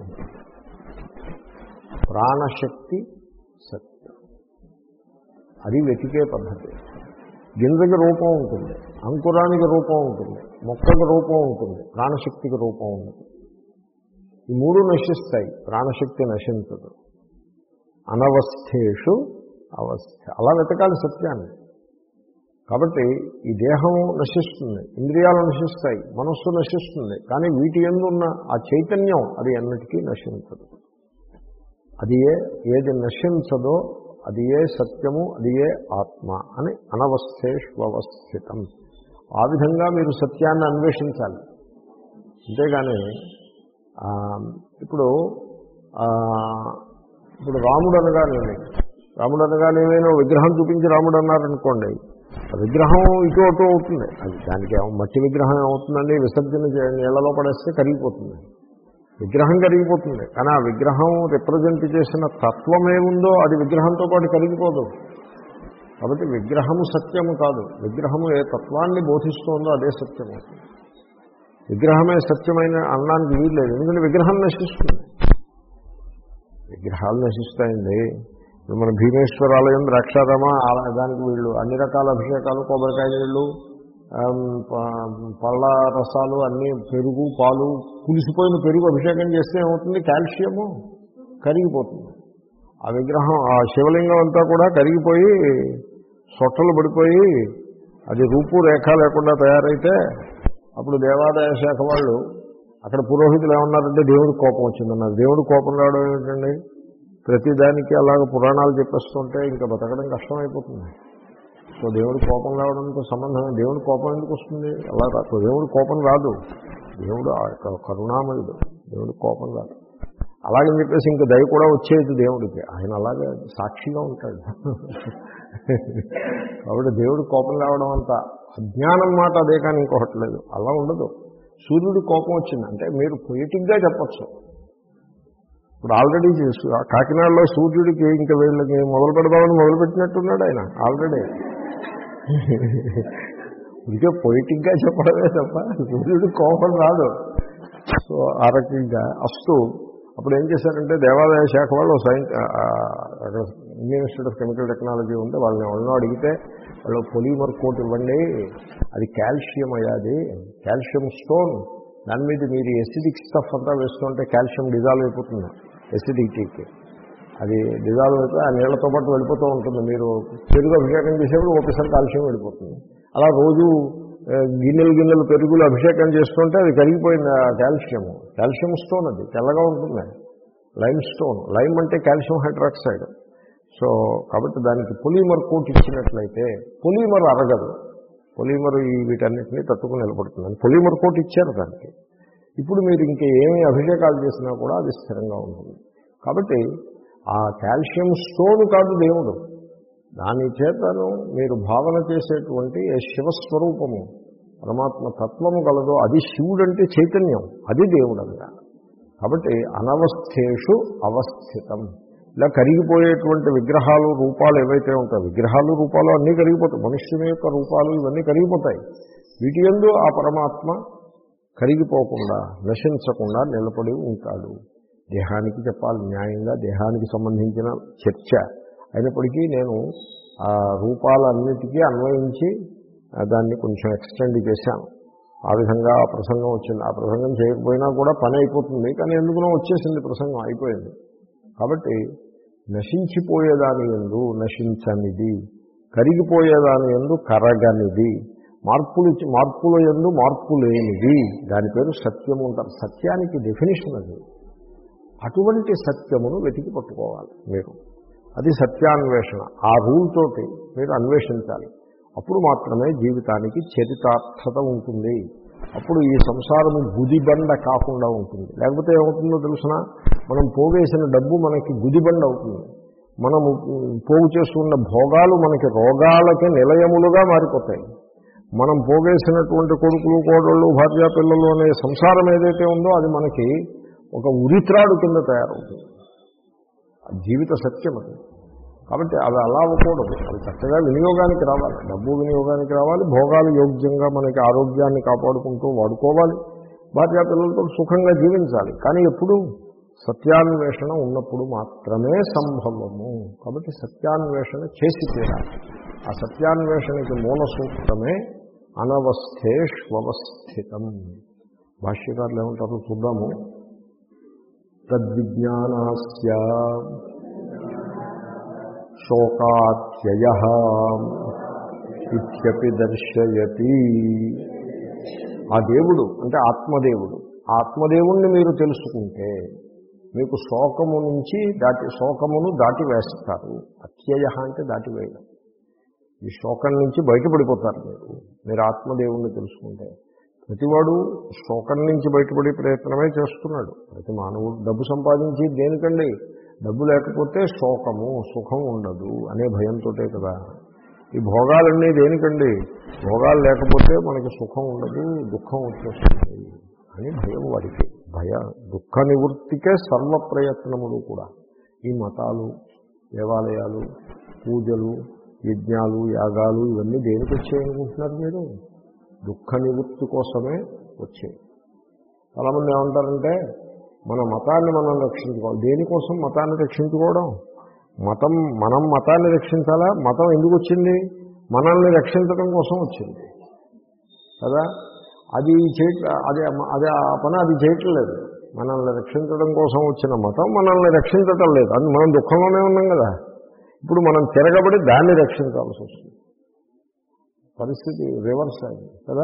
ప్రాణశక్తి సత్యం. అది వెతికే పద్ధతి. గింజకి రూపం ఉంటుంది, అంకురానికి రూపం ఉంటుంది, మొక్కకి రూపం ఉంటుంది, ప్రాణశక్తికి రూపం ఉంటుంది. ఈ మూడు నశిస్తాయి, ప్రాణశక్తి నశించదు. అనవస్థేషు అవస్థ. అలా వెతకాలి సత్యాన్ని. కాబట్టి ఈ దేహం నశిస్తుంది, ఇంద్రియాలు నశిస్తాయి, మనస్సు నశిస్తుంది, కానీ వీటి యందు ఉన్న ఆ చైతన్యం అది ఎన్నటికీ నశించదు. అది ఏ ఏది నశించదో అది ఏ సత్యము, అది ఏ ఆత్మ అని అనవస్థేష్వస్థితం. ఆ విధంగా మీరు సత్యాన్ని అన్వేషించాలి. అంతేగాని ఇప్పుడు ఇప్పుడు రాముడు అనగానేమి రాముడు అనగానేమైనా విగ్రహం చూపించి రాముడు అన్నారనుకోండి, విగ్రహం ఇటు అటు అవుతుంది. అది దానికి మట్టి విగ్రహం ఏమవుతుందండి, విసర్జన నీళ్లలో పడేస్తే కరిగిపోతుంది, విగ్రహం కరిగిపోతుంది. కానీ ఆ విగ్రహం రిప్రజెంట్ చేసిన తత్వం ఏముందో అది విగ్రహంతో పాటు కరిగిపోదు. కాబట్టి విగ్రహము సత్యము కాదు, విగ్రహము ఏ తత్వాన్ని బోధిస్తోందో అదే సత్యము. విగ్రహమే సత్యమైన అనడానికి వీల్లేదు, ఎందుకంటే విగ్రహం నశిస్తుంది. విగ్రహాలు నశిస్తాయండి. ఇప్పుడు మన భీమేశ్వర ఆలయం, ద్రాక్షారామ దానికి వీళ్ళు అన్ని రకాల అభిషేకాలు, కొబ్బరికాయ నీళ్ళు, పళ్ళ రసాలు అన్నీ, పెరుగు, పాలు, పులిసిపోయిన పెరుగు అభిషేకం చేస్తే ఏమవుతుంది, కాల్షియము కరిగిపోతుంది. ఆ విగ్రహం, ఆ శివలింగం అంతా కూడా కరిగిపోయి సొట్టలు పడిపోయి అది రూపు రేఖ లేకుండా తయారైతే అప్పుడు దేవాదాయ శాఖ వాళ్ళు అక్కడ పురోహితులు ఏమన్నారంటే దేవుడికి కోపం వచ్చిందన్నారు. దేవుడి కోపం రావడం ఏమిటండి, ప్రతిదానికి అలాగ పురాణాలు చెప్పేస్తుంటే ఇంకా బతకడం కష్టమైపోతుంది. సో దేవుడి కోపం రావడంతో సంబంధం, దేవుడి కోపం ఎందుకు వస్తుంది? అలా రాదు, దేవుడి కోపం రాదు, దేవుడు కరుణామయుడు, దేవుడి కోపం రాదు. అలాగని చెప్పేసి ఇంకా దయ కూడా వచ్చేది దేవుడికి, ఆయన అలాగే సాక్షిగా ఉంటాడు. కాబట్టి దేవుడి కోపం రావడం అంతా అజ్ఞానం మాట అదే, కానీ ఇంకొకటి లేదు. అలా ఉండదు. సూర్యుడి కోపం వచ్చిందంటే మీరు పొయిటిక్గా చెప్పచ్చు. ఇప్పుడు ఆల్రెడీ చేసు కాకినాడలో సూర్యుడికి ఇంకా వీళ్ళకి మొదలు పెడదామని మొదలుపెట్టినట్టున్నాడు ఆయన ఆల్రెడీ. ఇంకే పొయిటిక్గా చెప్పడమే తప్ప సూర్యుడి కోపం రాదు. సో ఆ రకంగా అస్తు అప్పుడు ఏం చేశారంటే దేవాదాయ శాఖ వాళ్ళు సైన్స్ అక్కడ Indian Institute of Chemical Technology ఉంటే వాళ్ళని ఎవరినో అడిగితే వాళ్ళు పొలిమర్ కోట్ ఇవ్వండి, అది కాల్షియం అయ్యాది, కాల్షియం స్టోన్, దాని మీద మీరు ఎసిడిక్ స్టఫ్ అంతా వేస్తుంటే కాల్షియం డిజాల్వ్ అయిపోతుంది, ఎసిడిటీకి అది డిజాల్వ్ అయితే ఆ నీళ్లతో పాటు వెళ్ళిపోతూ ఉంటుంది. మీరు పెరుగు అభిషేకం చేసేప్పుడు ఒకసారి కాల్షియం వెళ్ళిపోతుంది. అలా రోజు గిన్నెలు గిన్నెలు పెరుగులు అభిషేకం చేస్తుంటే అది కరిగిపోయింది కాల్షియము. కాల్షియం స్టోన్ అది తెల్లగా ఉంటుంది, లైమ్ స్టోన్. లైమ్ అంటే కాల్షియం హైడ్రాక్సైడ్. సో కాబట్టి దానికి పొలిమర్ కోట్ ఇచ్చినట్లయితే పొలిమర్ అరగదు, పొలిమర్ ఈ వీటన్నిటినీ తట్టుకుని నిలబడుతుంది. పొలిమర్ కోట్ ఇచ్చారు దానికి. ఇప్పుడు మీరు ఇంక ఏమి అభిషేకాలు చేసినా కూడా అది స్థిరంగా ఉంటుంది. కాబట్టి ఆ కాల్షియం స్టోన్ కాదు దేవుడు, దాని చేతను మీరు భావన చేసేటువంటి ఏ శివస్వరూపము పరమాత్మ తత్వము కలదో అది శివుడు అంటే చైతన్యం, అది దేవుడు అనగా. కాబట్టి అనవస్థేషు అవస్థితం. ఇలా కరిగిపోయేటువంటి విగ్రహాలు రూపాలు ఏవైతే ఉంటాయి, విగ్రహాలు రూపాలు అన్నీ కరిగిపోతాయి, మనుష్యుని యొక్క రూపాలు ఇవన్నీ కరిగిపోతాయి. వీటి యందు ఆ పరమాత్మ కరిగిపోకుండా నశించకుండా నిలబడి ఉంటాడు. దేహానికి చెప్పాలి న్యాయంగా, దేహానికి సంబంధించిన చర్చ అయినప్పటికీ నేను ఆ రూపాలన్నిటికీ అన్వయించి దాన్ని కొంచెం ఎక్స్టెండ్ చేశాను. ఆ విధంగా ఆ ప్రసంగం వచ్చింది. ఆ ప్రసంగం చేయకపోయినా కూడా పని అయిపోతుంది, కానీ ఎందుకునో వచ్చేసింది, ప్రసంగం అయిపోయింది. కాబట్టి నశించిపోయేదాని యందు నశించనిది, కరిగిపోయేదాని యందు కరగనిది, మార్పులు మార్పుల యందు మార్పు లేనిది, దాని పేరు సత్యము అంటారు. సత్యానికి డెఫినిషన్ అది. అటువంటి సత్యమును వెతికి పట్టుకోవాలి మీరు. అది సత్యాన్వేషణ. ఆ రూల్ తోటి మీరు అన్వేషించాలి. అప్పుడు మాత్రమే జీవితానికి చరితార్థత ఉంటుంది. అప్పుడు ఈ సంసారము గుదిబండ కాకుండా ఉంటుంది. లేకపోతే ఏమవుతుందో తెలుసిన, మనం పోగేసిన డబ్బు మనకి గుదిబండ అవుతుంది. మనము పోగు చేసుకున్న భోగాలు మనకి రోగాలకి నిలయములుగా మారిపోతాయి. మనం పోగేసినటువంటి కొడుకులు, కోడళ్ళు, భార్య, పిల్లలు అనే సంసారం ఏదైతే ఉందో అది మనకి ఒక ఉరిత్రాడు కింద తయారవుతుంది. జీవిత సత్యం అది. కాబట్టి అది అలా అవ్వకూడదు. అది చక్కగా వినియోగానికి రావాలి. డబ్బు వినియోగానికి రావాలి. భోగాలు యోగ్యంగా మనకి ఆరోగ్యాన్ని కాపాడుకుంటూ వాడుకోవాలి. భార్యా పిల్లలతో సుఖంగా జీవించాలి. కానీ ఎప్పుడు సత్యాన్వేషణ ఉన్నప్పుడు మాత్రమే సంభవము. కాబట్టి సత్యాన్వేషణ చేసి తీరాలి. ఆ సత్యాన్వేషణకి మూల సూత్రమే అనవస్థేష్వస్థితం. భాష్యకారులు ఏమంటారు చూద్దాము. తద్విజ్ఞానాస్య శోకాత్యయః ఇత్యపి దర్శయతి. ఆ దేవుడు అంటే ఆత్మదేవుడు. ఆత్మదేవుణ్ణి మీరు తెలుసుకుంటే మీకు శోకము నుంచి దాటి శోకమును దాటి వేస్తారు. అత్యయ అంటే దాటి వేయడం. ఈ శోకం నుంచి బయటపడిపోతారు మీరు మీరు ఆత్మదేవుణ్ణి తెలుసుకుంటే. ప్రతివాడు శోకం నుంచి బయటపడే ప్రయత్నమే చేస్తున్నాడు. ప్రతి మానవుడు డబ్బు సంపాదించి దేనికండి? డబ్బు లేకపోతే శోకము, సుఖం ఉండదు అనే భయంతోటే కదా. ఈ భోగాలన్నీ దేనికండి? భోగాలు లేకపోతే మనకి సుఖం ఉండదు, దుఃఖం వచ్చేస్తుంది అని భయం వాడికి. భయ దుఃఖ నివృత్తికే సర్వ ప్రయత్నములు కూడా. ఈ మతాలు, దేవాలయాలు, పూజలు, యజ్ఞాలు, యాగాలు ఇవన్నీ దేనికి వచ్చాయనుకుంటున్నారు మీరు? దుఃఖ నివృత్తి కోసమే వచ్చాయి. చాలామంది ఏమంటారంటే మన మతాన్ని మనం రక్షించుకోవాలి. దేనికోసం మతాన్ని రక్షించుకోవడం? మతం మనం మతాన్ని రక్షించాలా? మతం ఎందుకు వచ్చింది? మనల్ని రక్షించడం కోసం వచ్చింది కదా. అది చేయ అదే అదే ఆ పని అది చేయట్లేదు. మనల్ని రక్షించడం కోసం వచ్చిన మతం మనల్ని రక్షించటం లేదు. అది మనం దుఃఖంలోనే ఉన్నాం కదా. ఇప్పుడు మనం తిరగబడి దాన్ని రక్షించాల్సి వస్తుంది. పరిస్థితి రివర్స్ అయింది కదా.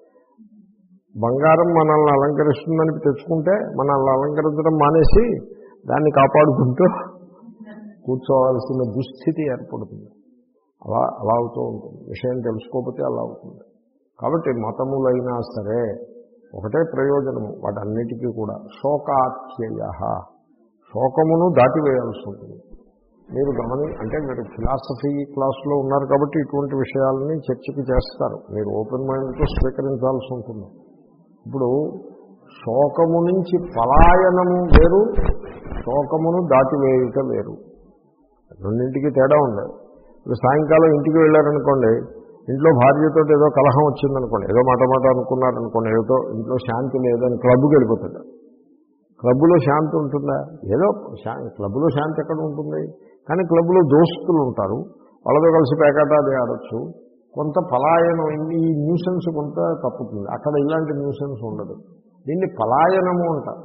బంగారం మనల్ని అలంకరిస్తుందని తెచ్చుకుంటే మనల్ని అలంకరించడం మానేసి దాన్ని కాపాడుకుంటూ కూర్చోవాల్సిన దుస్థితి ఏర్పడుతుంది. అలా అలా అవుతూ ఉంటుంది. విషయం తెలుసుకోకపోతే అలా అవుతుంది. కాబట్టి మతములైనా సరే ఒకటే ప్రయోజనము వాటన్నిటికీ కూడా. శోకాత్యయ, శోకమును దాటివేయాల్సి ఉంటుంది. మీరు గమని అంటే మీరు ఫిలాసఫీ క్లాసులో ఉన్నారు కాబట్టి ఇటువంటి విషయాలని చర్చకి చేస్తారు. మీరు ఓపెన్ మైండ్తో స్వీకరించాల్సి ఉంటుంది. ఇప్పుడు శోకము నుంచి పలాయనము వేరు, శోకమును దాటివేయుట వేరు. రెండింటికి తేడా ఉంది. ఇప్పుడు సాయంకాలం ఇంటికి వెళ్ళారనుకోండి, ఇంట్లో భార్యతో ఏదో కలహం వచ్చిందనుకోండి, ఏదో మాట మాట అనుకున్నారనుకోండి, ఏదో ఇంట్లో శాంతి లేదని క్లబ్కి వెళ్ళిపోతాడు. క్లబ్లో శాంతి ఉంటుందా? ఏదో క్లబ్లో శాంతి ఎక్కడ ఉంటుంది? కానీ క్లబ్లో దోస్తులు ఉంటారు, వాళ్ళతో కలిసి పేకాట అది ఆడచ్చు. కొంత పలాయనం, ఈ న్యూసెన్స్ కొంత తప్పుతుంది. అక్కడ ఇలాంటి న్యూసెన్స్ ఉండదు. దీన్ని పలాయనము అంటారు.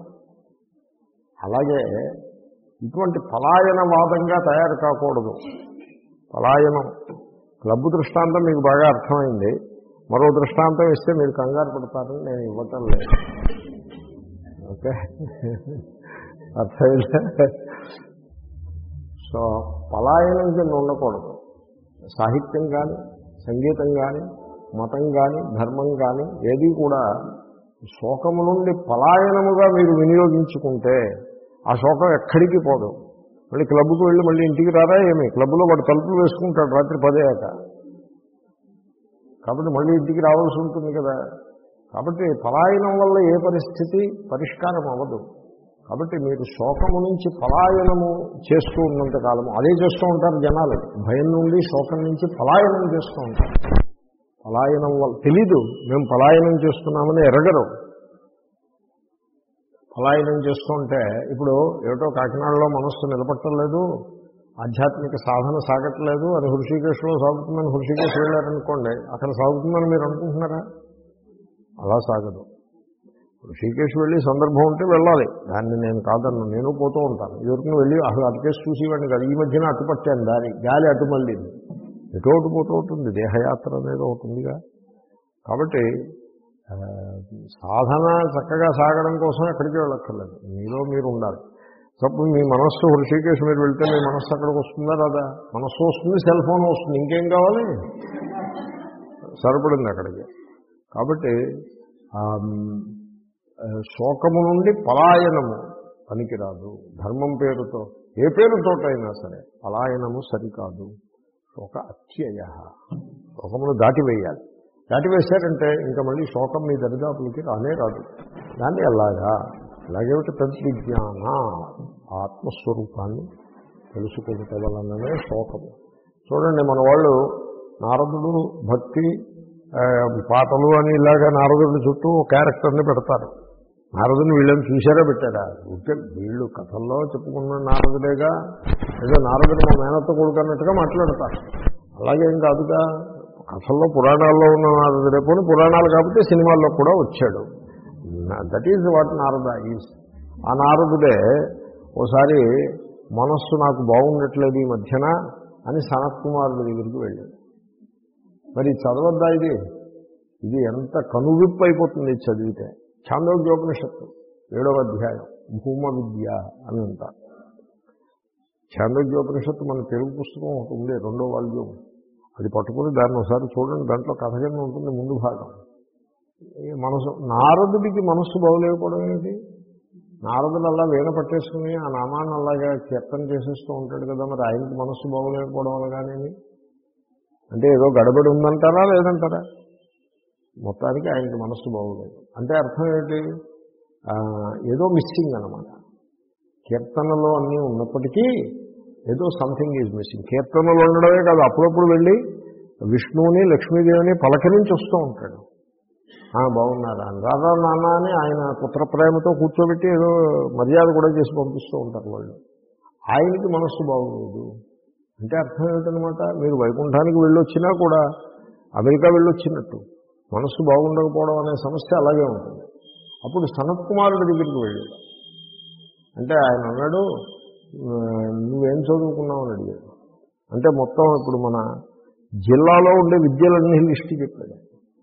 అలాగే ఇటువంటి పలాయనవాదంగా తయారు కాకూడదు. పలాయనం క్లబ్ దృష్టాంతం మీకు బాగా అర్థమైంది. మరో దృష్టాంతం ఇస్తే మీరు కంగారు పడతారని నేను ఇవ్వటం లేదు. ఓకే, అర్థమైందా? సో పలాయనం కింద ఉండకూడదు. సాహిత్యం కానీ, సంగీతం కానీ, మతం కానీ, ధర్మం కానీ ఏది కూడా శోకము నుండి పలాయనముగా మీరు వినియోగించుకుంటే ఆ శోకం ఎక్కడికి పోదు. మళ్ళీ క్లబ్కు వెళ్ళి మళ్ళీ ఇంటికి రారా ఏమి? క్లబ్లో వాడు తలుపులు వేసుకుంటాడు రాత్రి పదేయాక. కాబట్టి మళ్ళీ ఇంటికి రావాల్సి ఉంటుంది కదా. కాబట్టి పలాయనం వల్ల ఏ పరిస్థితి పరిష్కారం అవ్వదు. కాబట్టి మీరు శోకము నుంచి పలాయనము చేస్తూ ఉన్నంత కాలము అదే చేస్తూ ఉంటారు జనాలు. భయం నుండి శోకం నుంచి పలాయనం చేస్తూ ఉంటారు. పలాయనం వల్ల తెలీదు, మేము పలాయనం చేస్తున్నామని ఎరగరు. పలాయనం చేస్తుంటే ఇప్పుడు ఏటో కాకినాడలో మనస్సు నిలబట్టలేదు, ఆధ్యాత్మిక సాధన సాగట్లేదు అని హృషికేశ్లో సాగుతుందని హృషికేశ్ వెళ్ళారనుకోండి, అక్కడ సాగుతుందని మీరు అనుకుంటున్నారా? అలా సాగదు. ఋషికేశ్ వెళ్ళి సందర్భం ఉంటే వెళ్ళాలి, దాన్ని నేను కాదన్ను, నేను పోతూ ఉంటాను. ఇదివరకు వెళ్ళి అసలు అటుకేసి చూసేవాడిని కాదు. ఈ మధ్యన అటుపట్టాను దారి, గాలి అటు మళ్ళీ ఎటో ఒకటి పోతూ ఉంటుంది, దేహయాత్ర అనేది ఒకటి ఉందిగా. కాబట్టి సాధన చక్కగా సాగడం కోసం ఎక్కడికి వెళ్ళక్కర్లేదు, మీలో మీరు ఉండాలి. తప్పుడు మీ మనస్సు ఋషికేశ్ మీరు వెళ్తే మీ మనస్సు అక్కడికి వస్తుందా రాదా? మనస్సు వస్తుంది, సెల్ ఫోన్ వస్తుంది, ఇంకేం కావాలి, సరిపడింది అక్కడికి. కాబట్టి శోకము నుండి పలాయనము పనికిరాదు. ధర్మం పేరుతో ఏ పేరుతోటైనా సరే పలాయనము సరికాదు. శోక అత్యయ, శోకమును దాటివేయాలి. దాటివేశారంటే ఇంకా మళ్ళీ శోకం మీ దరిదాపులకి రానే రాదు. దాన్ని ఎలాగా అలాగేమిటి తద్విజ్ఞాన, ఆత్మస్వరూపాన్ని తెలుసుకుంటే వలననే శోకము. చూడండి, మన వాళ్ళు నారదుడు భక్తి పాటలు అని ఇలాగా నారదుడి చుట్టూ క్యారెక్టర్ని పెడతారు. నారదుని వీళ్ళని చూశారా పెట్టారా? ఉంటే వీళ్ళు కథల్లో చెప్పుకున్న నారదుడేగా, ఏదో నారదుడు మా మేనత్త కొడుకు అన్నట్టుగా మాట్లాడతారు. అలాగేం కాదుగా, కథల్లో పురాణాల్లో ఉన్న నారదుడే. పోనీ పురాణాలు కాబట్టి సినిమాల్లో కూడా వచ్చాడు. That is what Narada is. ఆ నారదుడే ఓసారి మనస్సు నాకు బాగుండట్లేదు ఈ మధ్యన అని సనత్ కుమారుడి దగ్గరికి వెళ్ళాడు. మరి చదవద్దా ఇది? ఇది ఎంత కనువిప్పు అయిపోతుంది ఇది చదివితే. ఛాందోగ్యోపనిషత్తు ఏడవ అధ్యాయం భూమ విద్య అని అంటారు. ఛాందోగ్యోపనిషత్తు మన తెలుగు పుస్తకం ఒకటి ఉంది, రెండో వాల్యూమ్. అది పట్టుకుని దాన్ని ఒకసారి చూడండి, దాంట్లో కథ కింద ఉంటుంది ముందు భాగం. మనసు నారదుడికి మనస్సు బాగులేకపోవడం ఏంటి? నారదుడు అలా వీణ పట్టేసుకుని ఆ నామాన్ని అలాగా కీర్తన చేసేస్తూ ఉంటాడు కదా, మరి ఆయనకి మనస్సు బాగులేకపోవడం అనగానేమి అంటే ఏదో గడబడి ఉందంటారా లేదంటారా? మొత్తానికి ఆయనకి మనస్సు బాగులేదు అంటే అర్థం ఏంటి? ఏదో మిస్సింగ్ అనమాట. కీర్తనలో అన్నీ ఉన్నప్పటికీ ఏదో సంథింగ్ ఈజ్ మిస్సింగ్. కీర్తనలు ఉండడమే కాదు, అప్పుడప్పుడు వెళ్ళి విష్ణువుని లక్ష్మీదేవిని పలకరించి వస్తూ ఉంటాడు. బాగున్నారా అని, రాధా నాన్న అని ఆయన పుత్రప్రేమతో కూర్చోబెట్టి ఏదో మర్యాద కూడా చేసి పంపిస్తూ ఉంటారు వాళ్ళు. ఆయనకి మనస్సు బాగులేదు అంటే అర్థం ఏమిటనమాట? మీరు వైకుంఠానికి వెళ్ళొచ్చినా కూడా అమెరికా వెళ్ళొచ్చినట్టు మనస్సు బాగుండకపోవడం అనే సమస్య అలాగే ఉంటుంది. అప్పుడు సనత్ కుమారుడి దగ్గరికి వెళ్ళాడు. అంటే ఆయన అన్నాడు, నువ్వేం చదువుకున్నావు అని అడిగాడు. అంటే మొత్తం ఇప్పుడు మన జిల్లాలో ఉండే విద్యలన్నీ లిస్టు చెప్పాడు.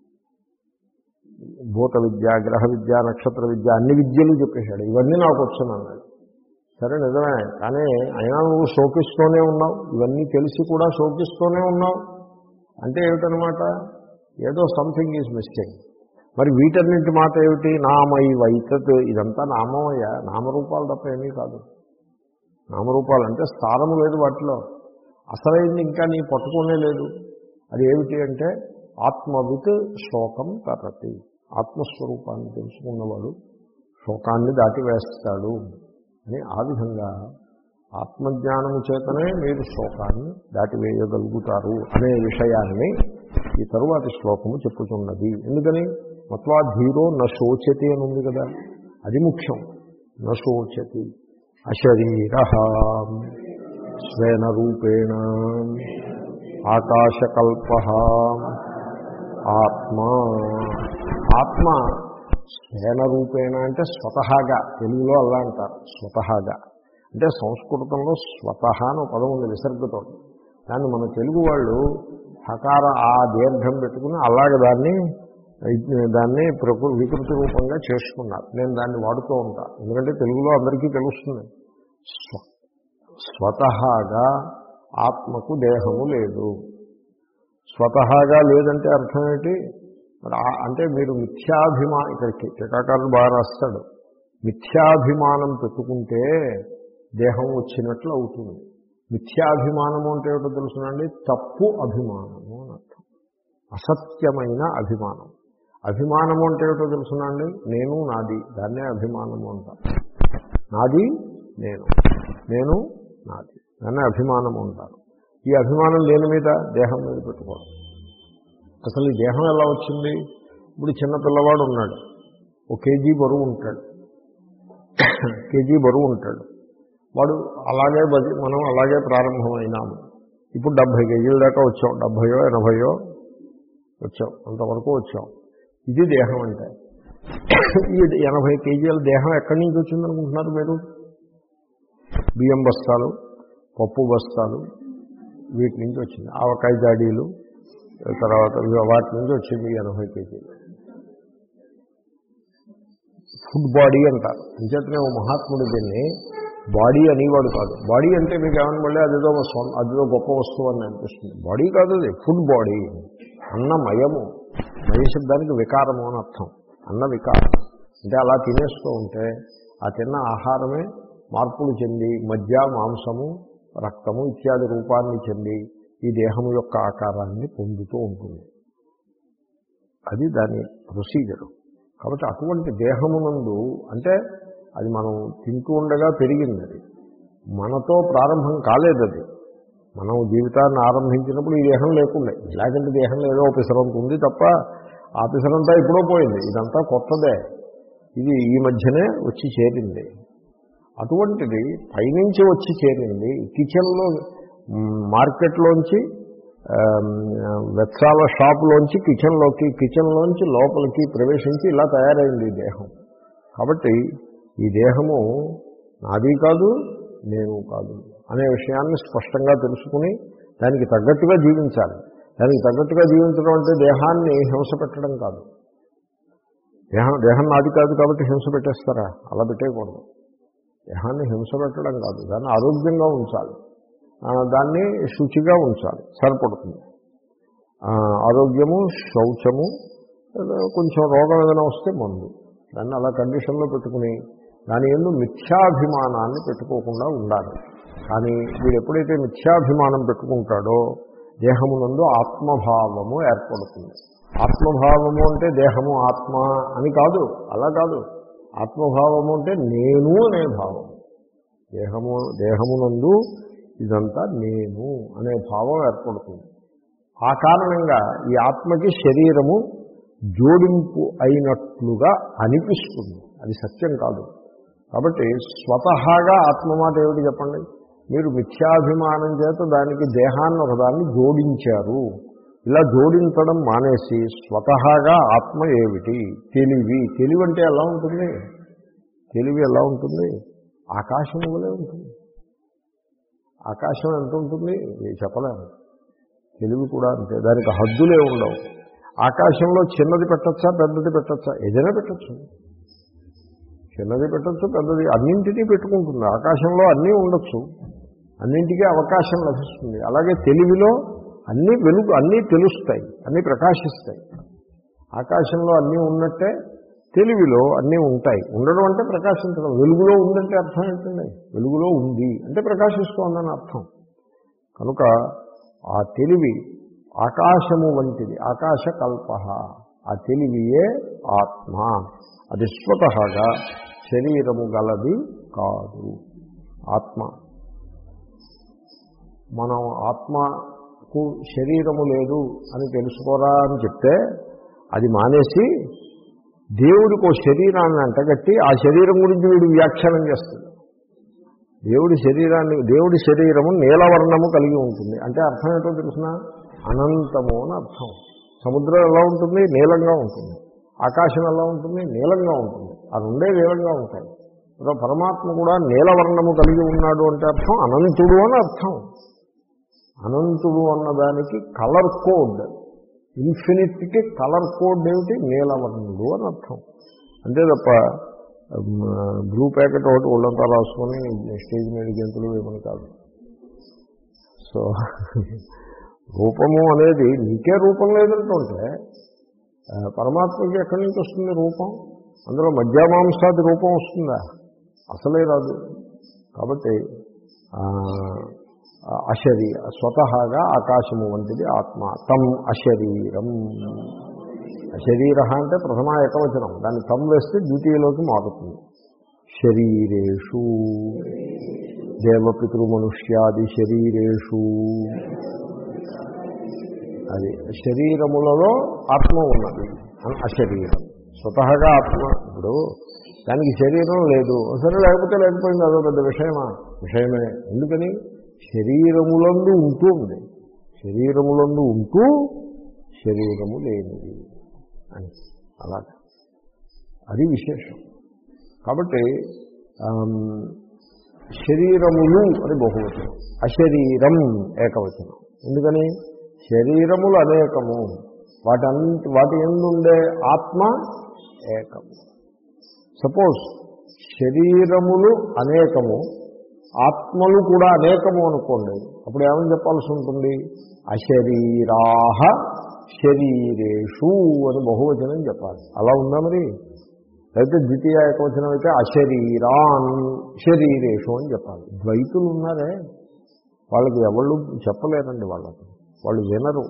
భూత విద్య, గ్రహ విద్య, నక్షత్ర విద్య, అన్ని విద్యలు చెప్పేశాడు. ఇవన్నీ నాకు వచ్చాను అన్నాడు. సరే నిజమే, కానీ అయినా నువ్వు శోకిస్తూనే ఉన్నావు, ఇవన్నీ తెలిసి కూడా శోకిస్తూనే ఉన్నావు అంటే ఏమిటనమాట? ఏదో సంథింగ్ ఈజ్ మిస్టేక్. మరి వీటన్నింటి మాట ఏమిటి? నామై వైతత్, ఇదంతా నామమయ్య, నామరూపాలు తప్ప ఏమీ కాదు. నామరూపాలు అంటే స్థానము లేదు వాటిలో. అసలైంది ఇంకా నీ పట్టుకునే లేదు. అది ఏమిటి అంటే ఆత్మవిత్ శోకం తరతి, ఆత్మస్వరూపాన్ని తెలుసుకున్నవాడు శోకాన్ని దాటివేస్తాడు అని. ఆ విధంగా ఆత్మజ్ఞానము చేతనే మీరు శోకాన్ని దాటివేయగలుగుతారు అనే విషయాన్ని ఈ తరువాతి శ్లోకము చెప్పుతున్నది. ఎందుకని? మత్వా ధీరో న శోచతి అని ఉంది కదా, అది ముఖ్యం. న శోచతి అశరీర స్వేన రూపేణ ఆకాశకల్ప ఆత్మ. ఆత్మ స్వేన రూపేణ అంటే స్వతహాగా, తెలుగులో అలా అంటారు స్వతహాగా. అంటే సంస్కృతంలో స్వతహ అని పదం ఉంది విసర్గతో. దాన్ని మన తెలుగు వాళ్ళు హకార ఆ దీర్ఘం పెట్టుకుని అలాగే దాన్ని దాన్ని ప్రకృతి వికృతి రూపంగా చేసుకున్నారు. నేను దాన్ని వాడుతూ ఉంటాను, ఎందుకంటే తెలుగులో అందరికీ తెలుస్తుంది. స్వ స్వతహాగా ఆత్మకు దేహము లేదు. స్వతహాగా లేదంటే అర్థం ఏంటి? మరి అంటే మీరు మిథ్యాభిమా ఇక్కడికి టీకాకారుడు బాగా రాస్తాడు, మిథ్యాభిమానం పెట్టుకుంటే దేహం వచ్చినట్లు అవుతుంది. మిథ్యాభిమానము అంటే ఏమిటో తెలుసునండి? తప్పు అభిమానము అని అర్థం, అసత్యమైన అభిమానం. అభిమానము అంటే ఏమిటో తెలుసునండి? నేను నాది, దాన్నే అభిమానము అంటారు. నాది నేను, నేను నాది, దాన్నే అభిమానము అంటారు. ఈ అభిమానం దేని మీద? దేహం మీద పెట్టుకోవడం. అసలు ఈ దేహం ఎలా వచ్చింది? ఇప్పుడు చిన్న పిల్లవాడు ఉన్నాడు, ఒక కేజీ బరువు ఉంటాడు, కేజీ బరువు ఉంటాడు వాడు. అలాగే బతి మనం అలాగే ప్రారంభమైనాము. ఇప్పుడు డెబ్భై కేజీల దాకా వచ్చాం, డెబ్భయో ఎనభయో వచ్చాం, అంతవరకు వచ్చాం. ఇది దేహం అంటే. ఈ ఎనభై కేజీల దేహం ఎక్కడి నుంచి వచ్చిందనుకుంటున్నారు మీరు? బియ్యం బస్తాలు, పప్పు బస్తాలు, వీటి నుంచి వచ్చింది. ఆవకాయ జాడీలు, తర్వాత వాటి నుంచి వచ్చింది ఎనభై కేజీలు. ఫుడ్ బాడీ అంటారు. అంచేతనే ఓ మహాత్ముడు దీన్ని బాడీ అనేవాడు కాదు. బాడీ అంటే మీకు ఏమన్నా మళ్ళీ అదేదో అదేదో గొప్ప వస్తువు అని అనిపిస్తుంది. బాడీ కాదు అది, ఫుడ్ బాడీ. అన్నమయము, మయ శబ్దానికి వికారము అని అర్థం. అన్న వికారం అంటే అలా తినేస్తూ ఉంటే ఆ తిన్న ఆహారమే మార్పులు చెంది మధ్య మాంసము, రక్తము ఇత్యాది రూపాన్ని చెంది ఈ దేహము యొక్క ఆకారాన్ని పొందుతూ ఉంటుంది. అది దాని ప్రొసీజరు. కాబట్టి అటువంటి దేహమునందు అంటే అది మనం తింటూ ఉండగా పెరిగింది. అది మనతో ప్రారంభం కాలేదు. అది మనం జీవితాన్ని ఆరంభించినప్పుడు ఈ దేహం లేకుండా, ఇలాగంటే దేహంలో ఏదో పిసరంత ఉంది తప్ప ఆ పిసరంతా ఎప్పుడో పోయింది. ఇదంతా కొత్తదే. ఇది ఈ మధ్యనే వచ్చి చేరింది. అటువంటిది పైనుంచి వచ్చి చేరింది. కిచెన్లో మార్కెట్లోంచి వెత్సాల షాపులోంచి కిచెన్లోకి, కిచెన్లోంచి లోపలికి ప్రవేశించి ఇలా తయారైంది ఈ దేహం. కాబట్టి ఈ దేహము నాది కాదు, నేను కాదు అనే విషయాన్ని స్పష్టంగా తెలుసుకుని దానికి తగ్గట్టుగా జీవించాలి. దానికి తగ్గట్టుగా జీవించడం అంటే దేహాన్ని హింస పెట్టడం కాదు. దేహం దేహం నాది కాదు కాబట్టి హింస పెట్టేస్తారా? అలా పెట్టేయకూడదు. దేహాన్ని హింస పెట్టడం కాదు, దాన్ని ఆరోగ్యంగా ఉంచాలి, దాన్ని శుచిగా ఉంచాలి, సరిపడుతుంది. ఆరోగ్యము, శౌచము, కొంచెం రోగం ఏదైనా వస్తే మందు, దాన్ని అలా కండిషన్లో పెట్టుకుని దాని యందు మిథ్యాభిమానాన్ని పెట్టుకోకుండా ఉండాలి. కానీ వీడు ఎప్పుడైతే మిథ్యాభిమానం పెట్టుకుంటాడో దేహమునందు ఆత్మభావము ఏర్పడుతుంది. ఆత్మభావము అంటే దేహము ఆత్మ అని కాదు, అలా కాదు. ఆత్మభావము అంటే నేను అనే భావం. దేహము దేహమునందు ఇదంతా నేను అనే భావం ఏర్పడుతుంది. ఆ కారణంగా ఈ ఆత్మకి శరీరము జోడింపు అయినట్లుగా అనిపిస్తుంది. అది సత్యం కాదు. కాబట్టి స్వతహాగా ఆత్మమాట ఏమిటి చెప్పండి? మీరు మిథ్యాభిమానం చేత దానికి దేహాన్ని ఒకదాన్ని జోడించారు. ఇలా జోడించడం మానేసి స్వతహాగా ఆత్మ ఏమిటి? తెలివి. తెలివి అంటే ఎలా ఉంటుంది? తెలివి ఎలా ఉంటుంది? ఆకాశం వలే ఉంటుంది. ఆకాశం ఎంత ఉంటుంది చెప్పలేము. తెలివి కూడా అంతే, దానికి హద్దులే ఉండవు. ఆకాశంలో చిన్నది పెట్టచ్చా, పెద్దది పెట్టచ్చా? ఏదైనా పెట్టచ్చు. చిన్నది పెట్టచ్చు, పెద్దది, అన్నింటినీ పెట్టుకుంటుంది. ఆకాశంలో అన్నీ ఉండొచ్చు, అన్నింటికీ అవకాశం లభిస్తుంది. అలాగే తెలివిలో అన్నీ వెలుగు, అన్నీ తెలుస్తాయి, అన్నీ ప్రకాశిస్తాయి. ఆకాశంలో అన్నీ ఉన్నట్టే తెలివిలో అన్నీ ఉంటాయి. ఉండడం అంటే ప్రకాశించడం. వెలుగులో ఉందంటే అర్థం ఏంటండి? వెలుగులో ఉంది అంటే ప్రకాశిస్తోందని అర్థం. కనుక ఆ తెలివి ఆకాశము వంటిది. ఆకాశ కల్ప. ఆ తెలివియే ఆత్మ. అది స్వతహాగా శరీరము గలది కాదు. ఆత్మ మనం ఆత్మకు శరీరము లేదు అని తెలుసుకోరా అని చెప్తే అది మానేసి దేవుడికి ఓ శరీరాన్ని అంటగట్టి ఆ శరీరం గురించి వీడు వ్యాఖ్యానం చేస్తాడు. దేవుడి శరీరాన్ని, దేవుడి శరీరము నీలవర్ణము కలిగి ఉంటుంది అంటే అర్థం ఏంటో తెలిసిన? అనంతము అని అర్థం. సముద్రం ఎలా ఉంటుంది? నీలంగా ఉంటుంది. ఆకాశం ఎలా ఉంటుంది? నీలంగా ఉంటుంది. ఆ రెండే నీలంగా ఉంటాయి. ఇప్పుడు పరమాత్మ కూడా నీలవర్ణము కలిగి ఉన్నాడు అంటే అర్థం అనంతుడు అని అర్థం. అనంతుడు అన్నదానికి కలర్ కోడ్, ఇన్ఫినిట్కి కలర్ కోడ్ ఏమిటి? నీలవర్ణుడు అని అర్థం. అంతే తప్ప బ్లూ ప్యాకెట్ ఒకటి ఒళ్ళంతా రాసుకొని స్టేజ్ మీద గెంతులు ఏమని కాదు. సో రూపము అనేది నీకే రూపం లేదంటుంటే పరమాత్మకి ఎక్కడి నుంచి వస్తుంది రూపం? అందులో మధ్యమాంసాది రూపం వస్తుందా? అసలే రాదు. కాబట్టి అశరీ స్వతహాగా ఆకాశము వంటిది ఆత్మ. తం అశరీరం. శరీర అంటే ప్రథమ ఏకవచనం, దాన్ని తం వేస్తే ద్వితీయలోకి మారుతుంది. శరీరేషు దేవపితృమనుష్యాది శరీరేషు. అది శరీరములలో ఆత్మ ఉన్నది అని అశరీరం. స్వతహాగా ఆత్మ. ఇప్పుడు దానికి శరీరం లేదు, సరే లేకపోతే లేకపోయింది, అదో పెద్ద విషయమా? విషయమే. ఎందుకని? శరీరములందు ఉంటూ ఉంది. శరీరములందు ఉంటూ శరీరము లేనిది అని అలాగే. అది విశేషం. కాబట్టి శరీరములు అని బహువచనం, అశరీరం ఏకవచనం. ఎందుకని? శరీరములు అనేకము, వాటి అంత వాటి ఎందుండే ఆత్మ ఏకము. సపోజ్ శరీరములు అనేకము, ఆత్మలు కూడా అనేకము అనుకోండి, అప్పుడు ఏమని చెప్పాల్సి ఉంటుంది? అశరీరాహ శరీరేషు అని బహువచనం చెప్పాలి. అలా ఉందా మరి? అయితే ద్వితీయ ఏకవచనం అయితే అశరీరాన్ శరీరేషు అని చెప్పాలి. ద్వైతులు ఉన్నారే, వాళ్ళకి ఎవళ్ళు చెప్పలేరండి, వాళ్ళకి వాళ్ళు వినరు,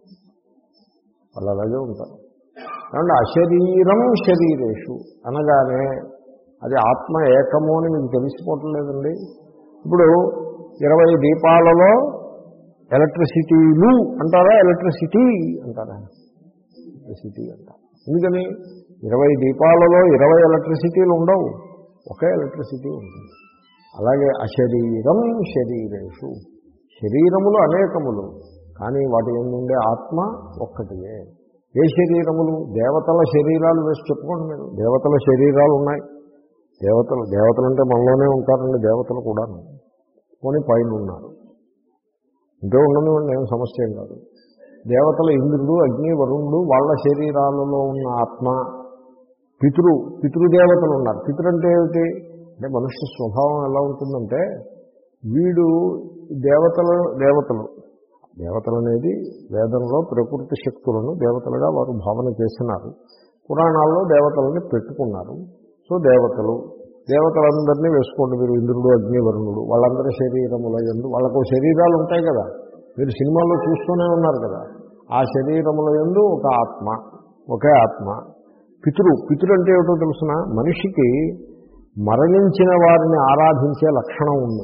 వాళ్ళు అలాగే ఉంటారు. కాబట్టి అశరీరం శరీరేషు అనగానే అది ఆత్మ ఏకము అని మీకు తెలిసిపోవటం లేదండి. ఇప్పుడు ఇరవై దీపాలలో ఎలక్ట్రిసిటీలు అంటారా, ఎలక్ట్రిసిటీ అంటారా? ఎలక్ట్రిసిటీ అంటారు. ఎందుకని? ఇరవై దీపాలలో ఇరవై ఎలక్ట్రిసిటీలు ఉండవు, ఒకే ఎలక్ట్రిసిటీ ఉంటుంది. అలాగే అశరీరం శరీరేషు, శరీరములు అనేకములు, కానీ వాటి ఎందుండే ఆత్మ ఒక్కటియే. ఏ శరీరములు? దేవతల శరీరాలు వేసి చెప్పుకోండి మీరు. దేవతల శరీరాలు ఉన్నాయి. దేవతలు దేవతలు అంటే మనలోనే ఉంటారండి, దేవతలు కూడా కొని పైన ఉన్నారు. ఇంకే ఉండదు, ఏం సమస్య ఏం కాదు. దేవతల ఇంద్రుడు, అగ్ని, వరుణుడు, వాళ్ళ శరీరాలలో ఉన్న ఆత్మ. పితృ పితృదేవతలు ఉన్నారు. పితృ అంటే ఏమిటి అంటే మనుష్య స్వభావం ఎలా ఉంటుందంటే, వీడు దేవతలు దేవతలు దేవతలు అనేది వేదంలో ప్రకృతి శక్తులను దేవతలుగా వారు భావన చేసినారు. పురాణాల్లో దేవతలని పెట్టుకున్నారు. సో దేవతలు దేవతలందరినీ వేసుకోండి మీరు. ఇంద్రుడు, అగ్ని, వరుణుడు, వాళ్ళందరి శరీరముల యందు వాళ్ళకు శరీరాలు ఉంటాయి కదా, మీరు సినిమాల్లో చూస్తూనే ఉన్నారు కదా. ఆ శరీరముల యందు ఒక ఆత్మ, ఒకే ఆత్మ. పితృ పితృ అంటే ఏమిటో తెలుసిన? మనిషికి మరణించిన వారిని ఆరాధించే లక్షణం ఉంది.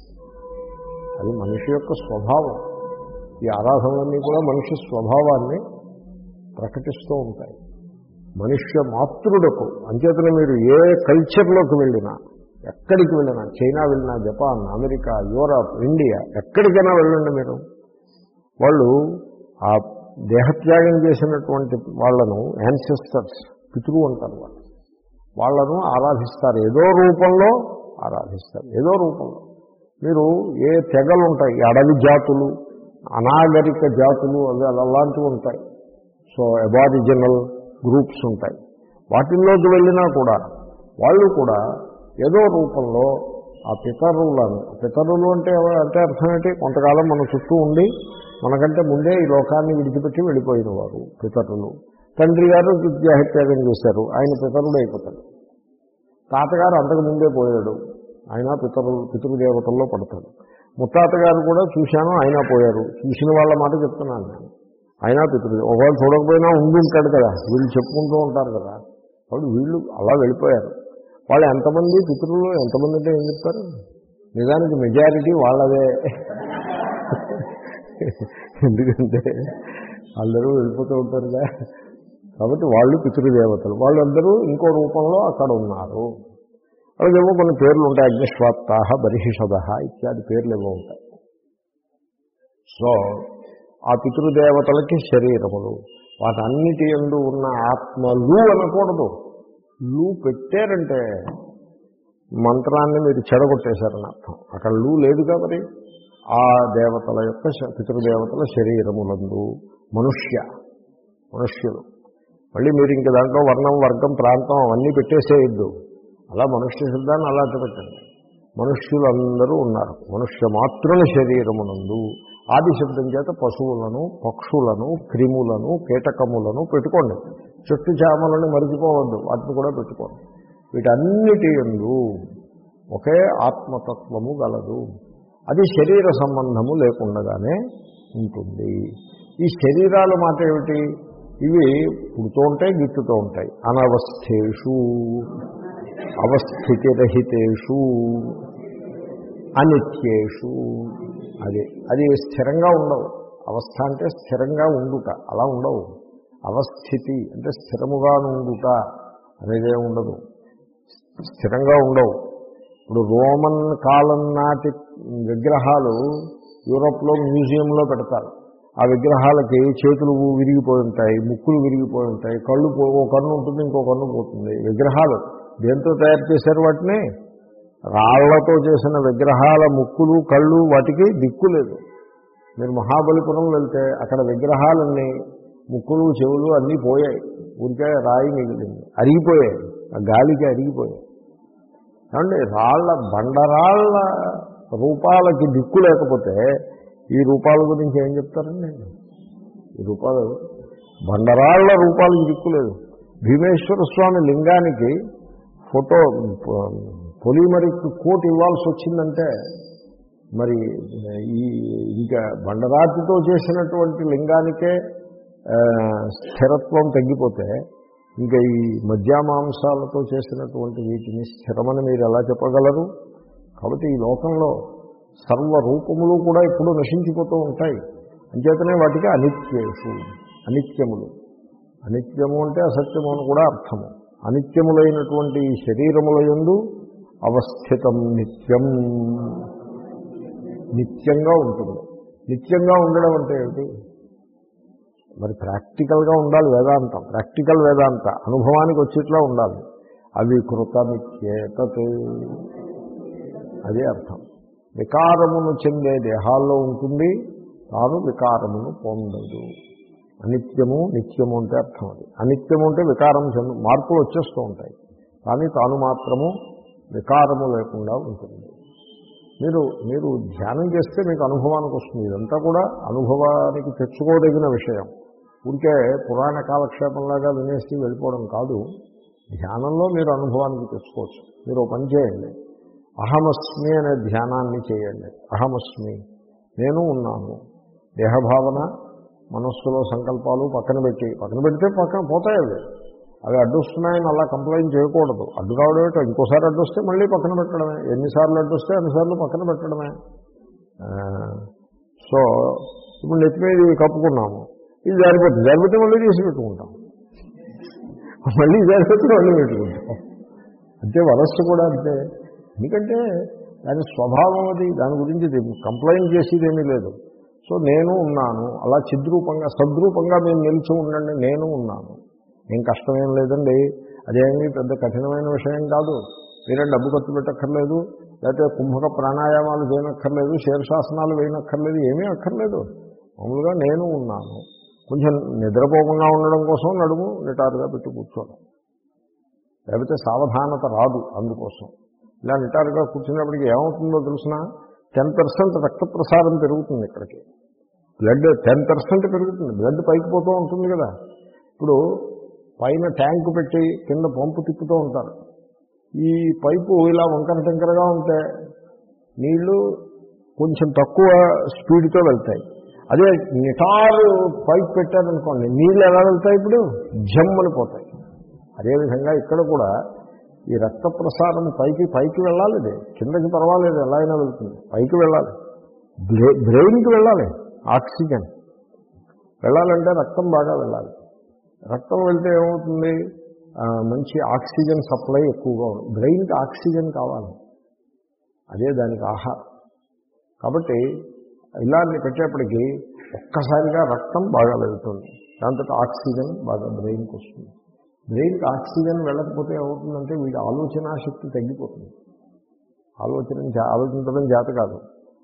అది మనిషి యొక్క స్వభావం. ఈ ఆరాధనలన్నీ కూడా మనిషి స్వభావాన్ని ప్రకటిస్తూ ఉంటాయి. మనుష్య మాతృడకు అంచేతనే మీరు ఏ కల్చర్లోకి వెళ్ళినా, ఎక్కడికి వెళ్ళినా, చైనా వెళ్ళినా, జపాన్, అమెరికా, యూరప్, ఇండియా, ఎక్కడికైనా వెళ్ళండి మీరు, వాళ్ళు ఆ దేహత్యాగం చేసినటువంటి వాళ్ళను యాన్సెస్టర్స్, పితృవు అంటారు వాళ్ళు, వాళ్ళను ఆరాధిస్తారు. ఏదో రూపంలో ఆరాధిస్తారు, ఏదో రూపంలో. మీరు ఏ తెగలు ఉంటాయి, అడవి జాతులు, అనాగరిక జాతులు, అవి అలాంటివి ఉంటాయి. సో అబారిజినల్ గ్రూప్స్ ఉంటాయి. వాటిల్లోకి వెళ్ళినా కూడా వాళ్ళు కూడా ఏదో రూపంలో ఆ పితరులను, పితరులు అంటే అంటే అర్థం ఏంటి? కొంతకాలం మన చుట్టూ ఉండి మనకంటే ముందే ఈ లోకాన్ని విడిచిపెట్టి వెళ్ళిపోయిన వారు పితరులు. తండ్రి గారు దేహత్యాగం చేశారు, ఆయన పితరుడు అయిపోతాడు. తాతగారు అంతకు ముందే పోయాడు, ఆయన పితరులు పితృదేవతల్లో పడతాడు. ముత్తాతగారు కూడా చూశాను, ఆయన పోయారు. చూసిన వాళ్ళ మాట చెప్తున్నాను నేను. అయినా పితృదేవ ఒకవేళ చూడకపోయినా ఉండి ఉంటాడు కదా, వీళ్ళు చెప్పుకుంటూ ఉంటారు కదా. కాబట్టి వీళ్ళు అలా వెళ్ళిపోయారు. వాళ్ళు ఎంతమంది పితృలు, ఎంతమంది అంటే ఏం చెప్తారు? నిజానికి మెజారిటీ వాళ్ళదే. ఎందుకంటే అందరూ వెళ్ళిపోతూ ఉంటారుగా. కాబట్టి వాళ్ళు పితృదేవతలు, వాళ్ళందరూ ఇంకో రూపంలో అక్కడ ఉన్నారు. అలాగేమో కొన్ని పేర్లు ఉంటాయి, అగ్నిశ్వాత్తాహ, బర్హిషద ఇత్యాది పేర్లు ఏవో ఉంటాయి. సో ఆ పితృదేవతలకి శరీరములు, వాటన్నిటి యందు ఉన్న ఆత్మలు అనకూడదు. లూ పెట్టారంటే మంత్రాన్ని మీరు చెడగొట్టేశారని అర్థం. అక్కడ లూ లేదు కాబట్టి ఆ దేవతల యొక్క పితృదేవతల శరీరములందు మనుష్య మనుష్యులు. మళ్ళీ మీరు ఇంక దాంట్లో వర్ణం, వర్గం, ప్రాంతం అవన్నీ పెట్టేసేయద్దు. అలా మనుష్య శబ్దాన్ని అలాంటి పెట్టండి. మనుష్యులందరూ ఉన్నారు. మనుష్య మాతృల శరీరమునందు ఆది శబ్దం చేత పశువులను, పక్షులను, క్రిములను, కీటకములను పెట్టుకోండి. చెట్టు చేమలను మరిచిపోవద్దు, వాటిని కూడా పెట్టుకోండి. వీటన్నిటి యందు ఒకే ఆత్మతత్వము గలదు. అది శరీర సంబంధము లేకుండానే ఉంటుంది. ఈ శరీరాల మాట ఏమిటి? ఇవి పుడుతూ ఉంటాయి, గిట్టుతూ ఉంటాయి. అనవస్థేషు, అవస్థితిరహితేషు, అనిత్యేషు. అది అది స్థిరంగా ఉండవు. అవస్థ అంటే స్థిరంగా ఉండుట, అలా ఉండవు. అవస్థితి అంటే స్థిరముగా ఉండుట అనేదే ఉండదు, స్థిరంగా ఉండవు. ఇప్పుడు రోమన్ కాలం నాటి విగ్రహాలు యూరోప్లో మ్యూజియంలో పెడతారు. ఆ విగ్రహాలకి చేతులు విరిగిపోయి ఉంటాయి, ముక్కులు విరిగిపోయి ఉంటాయి, కళ్ళు పో ఓ కన్ను ఉంటుంది, ఇంకో కన్ను పోతుంది. విగ్రహాలు దేంతో తయారు చేశారు వాటిని? రాళ్లతో చేసిన విగ్రహాల ముక్కులు కళ్ళు వాటికి దిక్కు లేదు. మీరు మహాబలిపురం వెళ్తే అక్కడ విగ్రహాలన్నీ ముక్కులు చెవులు అన్నీ పోయాయి, ఊరికే రాయి మిగిలింది, అరిగిపోయాయి, ఆ గాలికి అరిగిపోయాయి. ఏమంటే రాళ్ల బండరాళ్ల రూపాలకి దిక్కు లేకపోతే ఈ రూపాల గురించి ఏం చెప్తారండి? ఈ రూపాలు బండరాళ్ల రూపాలకి దిక్కు లేదు. భీమేశ్వర స్వామి లింగానికి ఫోటో పొలిమరిక్ కోట్ ఇవ్వాల్సి వచ్చిందంటే మరి ఈ ఇంకా బండరాతితో చేసినటువంటి లింగానికే స్థిరత్వం తగ్గిపోతే ఇంకా ఈ మధ్యామాంసాలతో చేసినటువంటి వీటిని స్థిరమని మీరు ఎలా చెప్పగలరు? కాబట్టి ఈ లోకంలో సర్వరూపములు కూడా ఎప్పుడూ నశించిపోతూ ఉంటాయి. అంచేతనే వాటికి అనిత్యేషు, అనిత్యములు. అనిత్యము అంటే అసత్యము అని కూడా అర్థము. అనిత్యములైనటువంటి ఈ శరీరముల యందు అవస్థితం నిత్యం, నిత్యంగా ఉంటుంది. నిత్యంగా ఉండడం అంటే ఏమిటి? మరి ప్రాక్టికల్గా ఉండాలి వేదాంతం, ప్రాక్టికల్ వేదాంత అనుభవానికి వచ్చేట్లా ఉండాలి. అవి కృతమిత్యేతత్, అదే అర్థం. వికారమును చెందే దేహాల్లో ఉంటుంది, తాను వికారమును పొందదు. అనిత్యము నిత్యము అంటే అర్థం. అది అనిత్యము అంటే వికారం చెందు మార్పులు వచ్చేస్తూ ఉంటాయి, కానీ తాను మాత్రము వికారము లేకుండా ఉంటుంది. మీరు మీరు ధ్యానం చేస్తే మీకు అనుభవానికి వస్తుంది. ఇదంతా కూడా అనుభవానికి తెచ్చుకోదగిన విషయం. ఊరికే పురాణ కాలక్షేపంలాగా వినేసి వెళ్ళిపోవడం కాదు. ధ్యానంలో మీరు అనుభవానికి తెచ్చుకోవచ్చు. మీరు పని చేయండి, అహమస్మి అనే ధ్యానాన్ని చేయండి. అహమస్మి, నేను ఉన్నాను. దేహభావన మనస్సులో సంకల్పాలు పక్కన పెట్టి, పక్కన పెడితే పక్కన పోతాయి. అవి అవి అడ్డొస్తున్నాయని అలా కంప్లైంట్ చేయకూడదు. అడ్డు రావడమే, ఇంకోసారి అడ్డొస్తే మళ్ళీ పక్కన పెట్టడమే. ఎన్నిసార్లు అడ్డొస్తే అన్నిసార్లు పక్కన పెట్టడమే. సో ఇప్పుడు నెత్తి మీద కప్పుకున్నాము, ఇది జారిపోతుంది, జారిపోతే మళ్ళీ తీసి పెట్టుకుంటాం, మళ్ళీ జారిపోతే మళ్ళీ పెట్టుకుంటాం. అంతే మనస్సు కూడా అంతే. ఎందుకంటే దాని స్వభావం అది, దాని గురించి కంప్లైంట్ చేసేదేమీ లేదు. సో నేను ఉన్నాను, అలా చిద్రూపంగా సద్రూపంగా మేము నిలిచి ఉండండి. నేను ఉన్నాను, ఏం కష్టమేం లేదండి, అదేమీ పెద్ద కఠినమైన విషయం కాదు. మీరే డబ్బు ఖర్చు పెట్టక్కర్లేదు, లేకపోతే కుంభక ప్రాణాయామాలు చేయనక్కర్లేదు, శీర్షాసనాలు వేయనక్కర్లేదు, ఏమీ అక్కర్లేదు. మామూలుగా నేను ఉన్నాను. కొంచెం నిద్రపోకుండా ఉండడం కోసం నడుము నిటారుగా పెట్టి కూర్చోడం, లేకపోతే సావధానత రాదు. అందుకోసం ఇలా నిటారుగా కూర్చున్నప్పటికీ ఏమవుతుందో తెలిసిన టెన్ పర్సెంట్ రక్త ప్రసారం పెరుగుతుంది. ఇక్కడికి బ్లడ్ టెన్ పర్సెంట్ పెరుగుతుంది. బ్లడ్ పైకి పోతూ ఉంటుంది కదా. ఇప్పుడు పైన ట్యాంకు పెట్టి కింద పంపు తిప్పుతూ ఉంటారు. ఈ పైపు ఇలా వంకర టెంకరగా ఉంటే నీళ్లు కొంచెం తక్కువ స్పీడ్తో వెళ్తాయి. అదే నిటారు పైపు పెట్టారనుకోండి, నీళ్ళు ఎలా వెళ్తాయి? ఇప్పుడు జమ్మని పోతాయి. అదేవిధంగా ఇక్కడ కూడా ఈ రక్త ప్రసారం పైకి పైకి వెళ్ళాలి. ఇది కిందకి పర్వాలేదు, ఎలా అయినా వెళ్తుంది, పైకి వెళ్ళాలి. బ్రెయిన్కి వెళ్ళాలి. ఆక్సిజన్ వెళ్ళాలంటే రక్తం బాగా వెళ్ళాలి. రక్తం వెళ్తే ఏమవుతుంది? మంచి ఆక్సిజన్ సప్లై ఎక్కువగా ఉంది. బ్రెయిన్కి ఆక్సిజన్ కావాలి, అదే దానికి ఆహారం. కాబట్టి ఇలా పెట్టేప్పటికీ ఒక్కసారిగా రక్తం బాగా వెళ్తుంది, దాంతో ఆక్సిజన్ బాగా బ్రెయిన్కి వస్తుంది. బ్రెయిన్కి ఆక్సిజన్ వెళ్ళకపోతే ఏమవుతుందంటే వీడి ఆలోచనా శక్తి తగ్గిపోతుంది. ఆలోచన ఆలోచించడం చేత కాదు.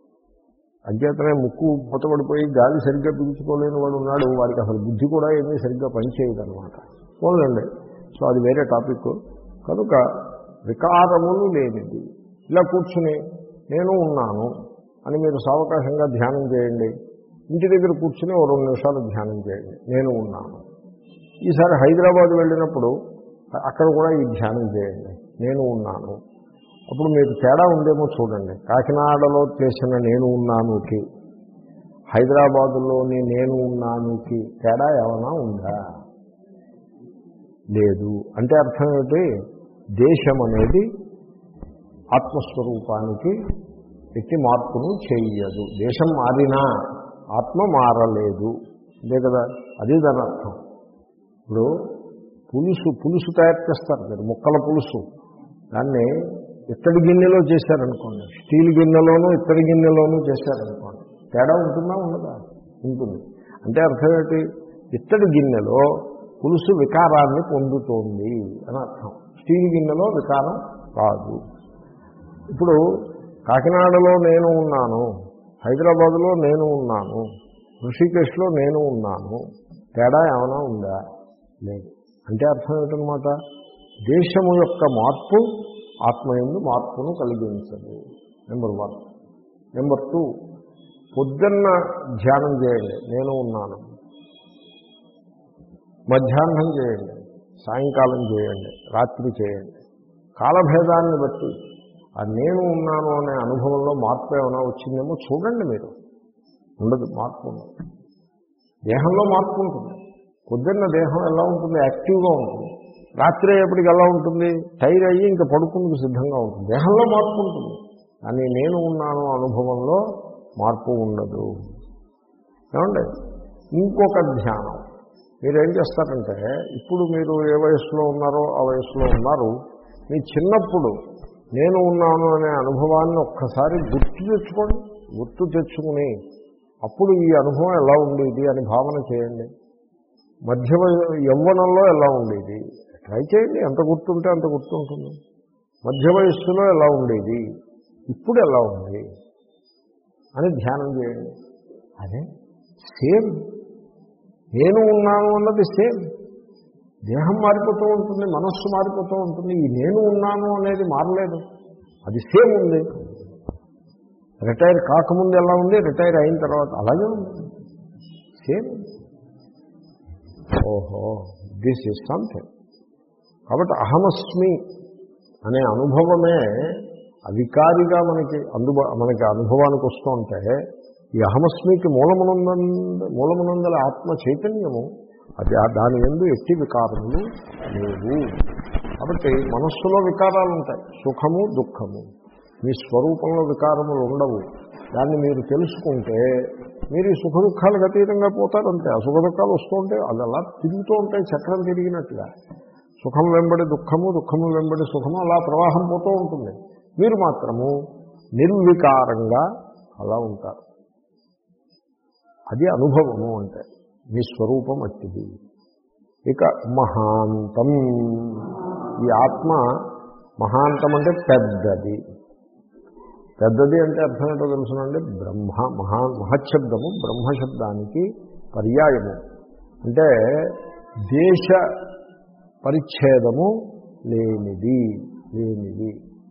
అంచేతనే ముక్కు పొత్తబడిపోయి గాలి సరిగ్గా పీల్చుకోలేని వాడు ఉన్నాడు, వారికి అసలు బుద్ధి కూడా ఏమీ సరిగ్గా పనిచేయదు అనమాట. పోలండి. సో అది వేరే టాపిక్. కనుక వికారములు లేనిది. ఇలా కూర్చుని నేను ఉన్నాను అని మీరు సావకాశంగా ధ్యానం చేయండి. ఇంటి దగ్గర కూర్చుని ఓ రెండు నిమిషాలు ధ్యానం చేయండి, నేను ఉన్నాను. ఈసారి హైదరాబాద్ వెళ్ళినప్పుడు అక్కడ కూడా ఈ ధ్యానం చేయండి, నేను ఉన్నాను. అప్పుడు మీకు తేడా ఉందేమో చూడండి. కాకినాడలో చేసిన నేను ఉన్నానుకి హైదరాబాదులోని నేను ఉన్నానుకి తేడా ఏమైనా ఉందా? లేదు. అంటే అర్థం ఏమిటి? దేశం అనేది ఆత్మస్వరూపానికి ఎట్టి మార్పును చెయ్యదు. దేశం మారినా ఆత్మ మారలేదు, అంతే కదా. అది దాని అర్థం. ఇప్పుడు పులుసు పులుసు తయారు చేస్తారు మీరు, ముక్కల పులుసు. దాన్ని ఇత్తడి గిన్నెలో చేశారనుకోండి, స్టీల్ గిన్నెలోనూ ఇత్తడి గిన్నెలోనూ చేశారనుకోండి, తేడా ఉంటుందా ఉండదా? ఉంటుంది. అంటే అర్థం ఏంటి? ఇత్తడి గిన్నెలో పులుసు వికారాన్ని పొందుతోంది అని అర్థం. స్టీల్ గిన్నెలో వికారం రాదు. ఇప్పుడు కాకినాడలో నేను ఉన్నాను, హైదరాబాదులో నేను ఉన్నాను, ఋషికేశ్లో నేను ఉన్నాను, తేడా ఏమైనా ఉందా? లేదు. అంటే అర్థం ఏంటనమాట? దేశము యొక్క మార్పు ఆత్మయందు మార్పును కలిగించదు. Number one. నెంబర్ టూ, పొద్దున్న ధ్యానం చేయండి, నేను ఉన్నాను. మధ్యాహ్నం చేయండి, సాయంకాలం చేయండి, రాత్రి చేయండి. కాలభేదాన్ని బట్టి ఆ నేను ఉన్నాను అనే అనుభవంలో మార్పు ఏమైనా వచ్చిందేమో చూడండి. మీరు ఉండదు, మార్పు ఉండదు. దేహంలో మార్పు ఉంటుంది. పొద్దున్న దేహం ఎలా ఉంటుంది? యాక్టివ్గా ఉంటుంది. రాత్రి అయ్యేప్పటికి ఎలా ఉంటుంది? టైర్ అయ్యి ఇంకా పడుకుందుకు సిద్ధంగా ఉంటుంది. దేహంలో మార్పు ఉంటుంది, కానీ నేను ఉన్నాను అనుభవంలో మార్పు ఉండదు. ఏమండి? ఇంకొక ధ్యానం మీరేం చేస్తారంటే, ఇప్పుడు మీరు ఏ వయసులో ఉన్నారో ఆ వయసులో ఉన్నారు. మీ చిన్నప్పుడు నేను ఉన్నాను అనే అనుభవాన్ని ఒక్కసారి గుర్తు తెచ్చుకోండి. గుర్తు తెచ్చుకుని అప్పుడు ఈ అనుభవం ఎలా ఉండేది అని భావన చేయండి. మధ్య యవ్వనంలో ఎలా ఉండేది ట్రై చేయండి. ఎంత గుర్తుంటే అంత గుర్తుంటుంది. మధ్య వయస్సులో ఎలా ఉండేది, ఇప్పుడు ఎలా ఉంది అని ధ్యానం చేయండి. అదే సేమ్. నేను ఉన్నాను అన్నది సేమ్. దేహం మారిపోతూ ఉంటుంది, మనస్సు మారిపోతూ ఉంటుంది. ఈ నేను ఉన్నాను అనేది మారలేదు, అది సేమ్ ఉంది. రిటైర్ కాకముందు ఎలా ఉంది, రిటైర్ అయిన తర్వాత అలాగే ఉంది, సేమ్. ఓహో, దిస్ ఈజ్ సంథింగ్. కాబట్టి అహమస్మి అనే అనుభవమే అధికారిగా మనకి అందుబా మనకి అనుభవానికి వస్తూ ఉంటే, ఈ అహమస్మికి మూలమునంద మూలమునందల ఆత్మ చైతన్యము అది దాని యందు ఎట్టి వికారములు లేవు. కాబట్టి మనస్సులో వికారాలు ఉంటాయి, సుఖము దుఃఖము. మీ స్వరూపంలో వికారములు ఉండవు. దాన్ని మీరు తెలుసుకుంటే మీరు ఈ సుఖ దుఃఖాలకు అతీతంగా పోతారంతే. ఆ సుఖ దుఃఖాలు వస్తూ ఉంటే అది అలా తిరుగుతూ ఉంటాయి, చక్రం తిరిగినట్టుగా. సుఖం వెంబడి దుఃఖము, దుఃఖము వెంబడి సుఖము, అలా ప్రవాహం పోతూ ఉంటుంది. మీరు మాత్రము నిర్వికారంగా అలా ఉంటారు. అది అనుభవము అంటే మీ స్వరూపం అట్టిది. ఇక మహాంతం, ఈ ఆత్మ మహాంతం అంటే పెద్దది. పెద్దది అంటే అర్థం ఏంటో తెలుసునండి. బ్రహ్మ మహా మహశబ్దము బ్రహ్మశబ్దానికి పర్యాయము. అంటే దేశ పరిచ్ఛేదము లేనిది లేనిది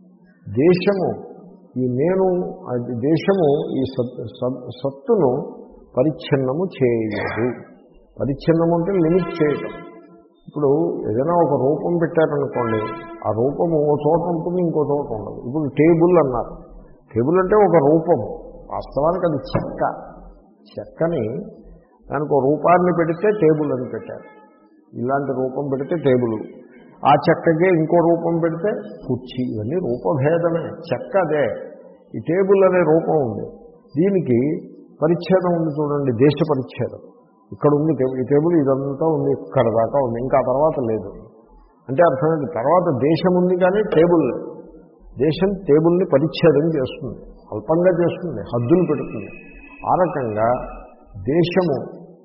దేశము. ఈ నేను దేశము ఈ సత్తును పరిచ్ఛిన్నము చేయదు. పరిచ్ఛిన్నము అంటే లిమిట్ చేయటం. ఇప్పుడు ఏదైనా ఒక రూపం పెట్టారనుకోండి, ఆ రూపము ఓ చోట ఉంటుంది, ఇంకో చోట ఉండదు. ఇప్పుడు టేబుల్ అన్నారు. టేబుల్ అంటే ఒక రూపము, వాస్తవానికి అది చెక్క. చెక్కని దానికి ఒక రూపాన్ని పెడితే టేబుల్ అని పెట్టారు. ఇలాంటి రూపం పెడితే టేబుల్, ఆ చెక్కకే ఇంకో రూపం పెడితే కుర్చీ. ఇవన్నీ రూపభేదమే. చెక్క అదే. ఈ టేబుల్ అనే రూపం ఉంది, దీనికి పరిచ్ఛేదం ఉంది చూడండి, దేశ పరిచ్ఛేదం. ఇక్కడ ఉంది ఈ టేబుల్, ఇదంతా ఉంది, ఇక్కడ దాకా ఉంది, ఇంకా తర్వాత లేదు. అంటే అర్థమైంది, తర్వాత దేశం ఉంది కానీ టేబుల్ లేదు. దేశం టేబుల్ని పరిచ్ఛేదం చేస్తుంది, అల్పంగా చేస్తుంది, హద్దులు పెడుతుంది. ఆ రకంగా దేశము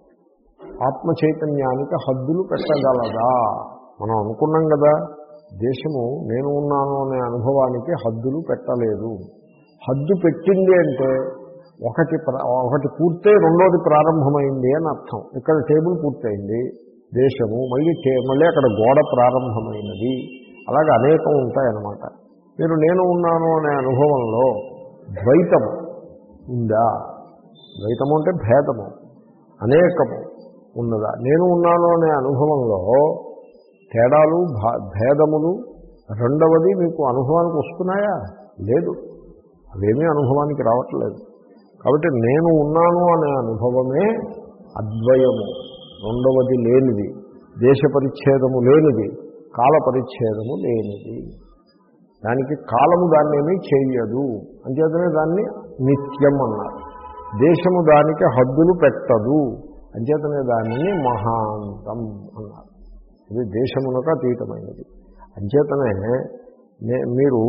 ఆత్మ చైతన్యానికి హద్దులు పెట్టగలదా? మనం అనుకున్నాం కదా, దేశము నేను ఉన్నాను అనే అనుభవానికి హద్దులు పెట్టలేదు. హద్దు పెట్టింది అంటే ఒకటి ఒకటి పూర్తయి రెండోది ప్రారంభమైంది అని అర్థం. ఇక్కడ టేబుల్ పూర్తయింది, దేశము మళ్ళీ టే మళ్ళీ అక్కడ గోడ ప్రారంభమైనది. అలాగే అనేకం ఉంటాయన్నమాట. మీరు నేను ఉన్నాను అనే అనుభవంలో ద్వైతము ఉందా? ద్వైతము అంటే భేదము, అనేకము ఉన్నదా? నేను ఉన్నాను అనే అనుభవంలో తేడాలు భేదములు రెండవది మీకు అనుభవానికి వస్తున్నాయా? లేదు, అవేమీ అనుభవానికి రావట్లేదు. కాబట్టి నేను ఉన్నాను అనే అనుభవమే అద్వయము, రెండవది లేనిది, దేశ పరిచ్ఛేదము లేనిది, కాల పరిచ్ఛేదము లేనిది. దానికి కాలము దాన్ని ఏమీ చేయదు, అంచేతనే దాన్ని నిత్యం అన్నారు. దేశము దానికి హద్దులు పెట్టదు, అంచేతనే దానిని మహాంతం అన్నారు. ఇది దేశమునకు అతీతమైనది. అంచేతనే మీరు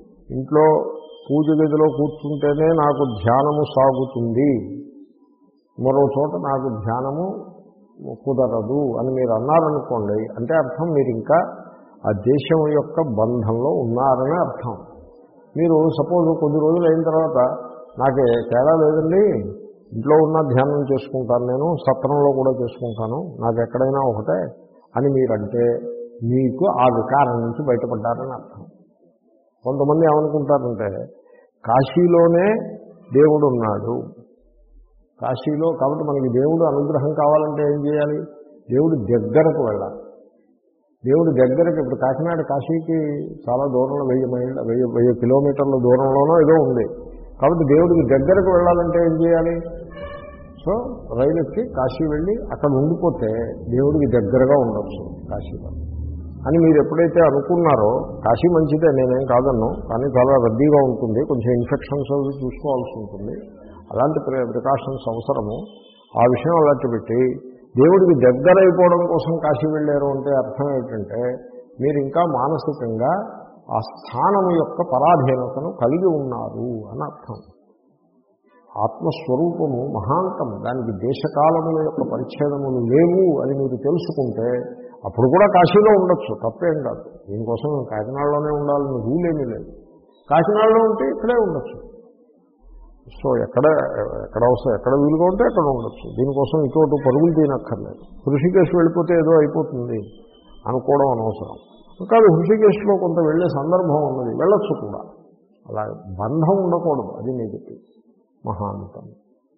ఇంట్లో పూజ గదిలో కూర్చుంటేనే నాకు ధ్యానము సాగుతుంది మరో చోట నాకు ధ్యానము కుదరదు అని మీరు అన్నారనుకోండి, అంటే అర్థం మీరు ఇంకా ఆ దేశం యొక్క బంధంలో ఉన్నారని అర్థం. మీరు సపోజ్ కొద్ది రోజులు అయిన తర్వాత నాకు తేడా లేదండి, ఇంట్లో ఉన్న ధ్యానం చేసుకుంటాను, నేను సత్రంలో కూడా చేసుకుంటాను, నాకు ఎక్కడైనా ఒకటే అని మీరంటే మీకు ఆ వికారం నుంచి బయటపడ్డారని అర్థం. కొంతమంది ఏమనుకుంటారంటే కాశీలోనే దేవుడు ఉన్నాడు, కాశీలో కాబట్టి మనకి దేవుడు అనుగ్రహం కావాలంటే ఏం చేయాలి, దేవుడు దగ్గరకు వెళ్ళాలి. దేవుడు దగ్గరకు, ఇప్పుడు కాకినాడ కాశీకి చాలా దూరంలో వెయ్యి మైళ్ళ వెయ్యి వెయ్యి కిలోమీటర్ల దూరంలోనో ఏదో ఉంది. కాబట్టి దేవుడికి దగ్గరకు వెళ్ళాలంటే ఏం చేయాలి, సో రైలు ఎక్కి కాశీ వెళ్ళి అక్కడ ఉండిపోతే దేవుడికి దగ్గరగా ఉండొచ్చు కాశీలో అని మీరు ఎప్పుడైతే అనుకున్నారో, కాశీ మంచిదే నేనేం కాదన్ను, కానీ చాలా రద్దీగా ఉంటుంది, కొంచెం ఇన్ఫెక్షన్స్ అవి చూసుకోవాల్సి ఉంటుంది, అలాంటి ప్రికాషన్స్ అవసరము. ఆ విషయం అలాంటి పెట్టి దేవుడికి దగ్గర అయిపోవడం కోసం కాశీ వెళ్ళారు అంటే అర్థం ఏంటంటే మీరు ఇంకా మానసికంగా ఆ స్థానం యొక్క పరాధీనతను కలిగి ఉన్నారు అని అర్థం. ఆత్మస్వరూపము మహాంతం, దానికి దేశకాలముల యొక్క పరిచ్ఛేదములు లేవు అని మీరు తెలుసుకుంటే అప్పుడు కూడా కాశీలో ఉండొచ్చు, తప్పేం కాదు. దీనికోసం కాకినాడలోనే ఉండాలని రూల్ ఏమీ లేదు. కాకినాడలో ఉంటే ఇక్కడే ఉండొచ్చు. సో ఎక్కడ ఎక్కడ అవసరం ఎక్కడ వీలుగా ఉంటే అక్కడ ఉండొచ్చు. దీనికోసం ఇటువంటి పరుగులు తీయనక్కర్లేదు. హృషికేశ్ వెళ్ళిపోతే ఏదో అయిపోతుంది అనుకోవడం అనవసరం కాదు. హృషికేశ్లో కొంత వెళ్ళే సందర్భం ఉన్నది, వెళ్ళొచ్చు కూడా. అలా బంధం ఉండకూడదు, అది నెగటివ్. మహాంతం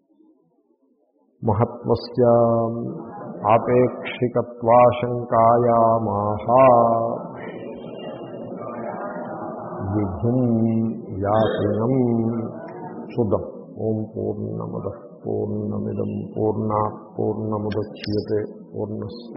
మహత్వస్య ఆపేక్షికత్వాశంకాయామాహ విధుం వ్యాపినం. చూద్దాం. ఓం పూర్ణమదః పూర్ణమిదం పూర్ణాత్ పూర్ణముదచ్యతే పూర్ణస్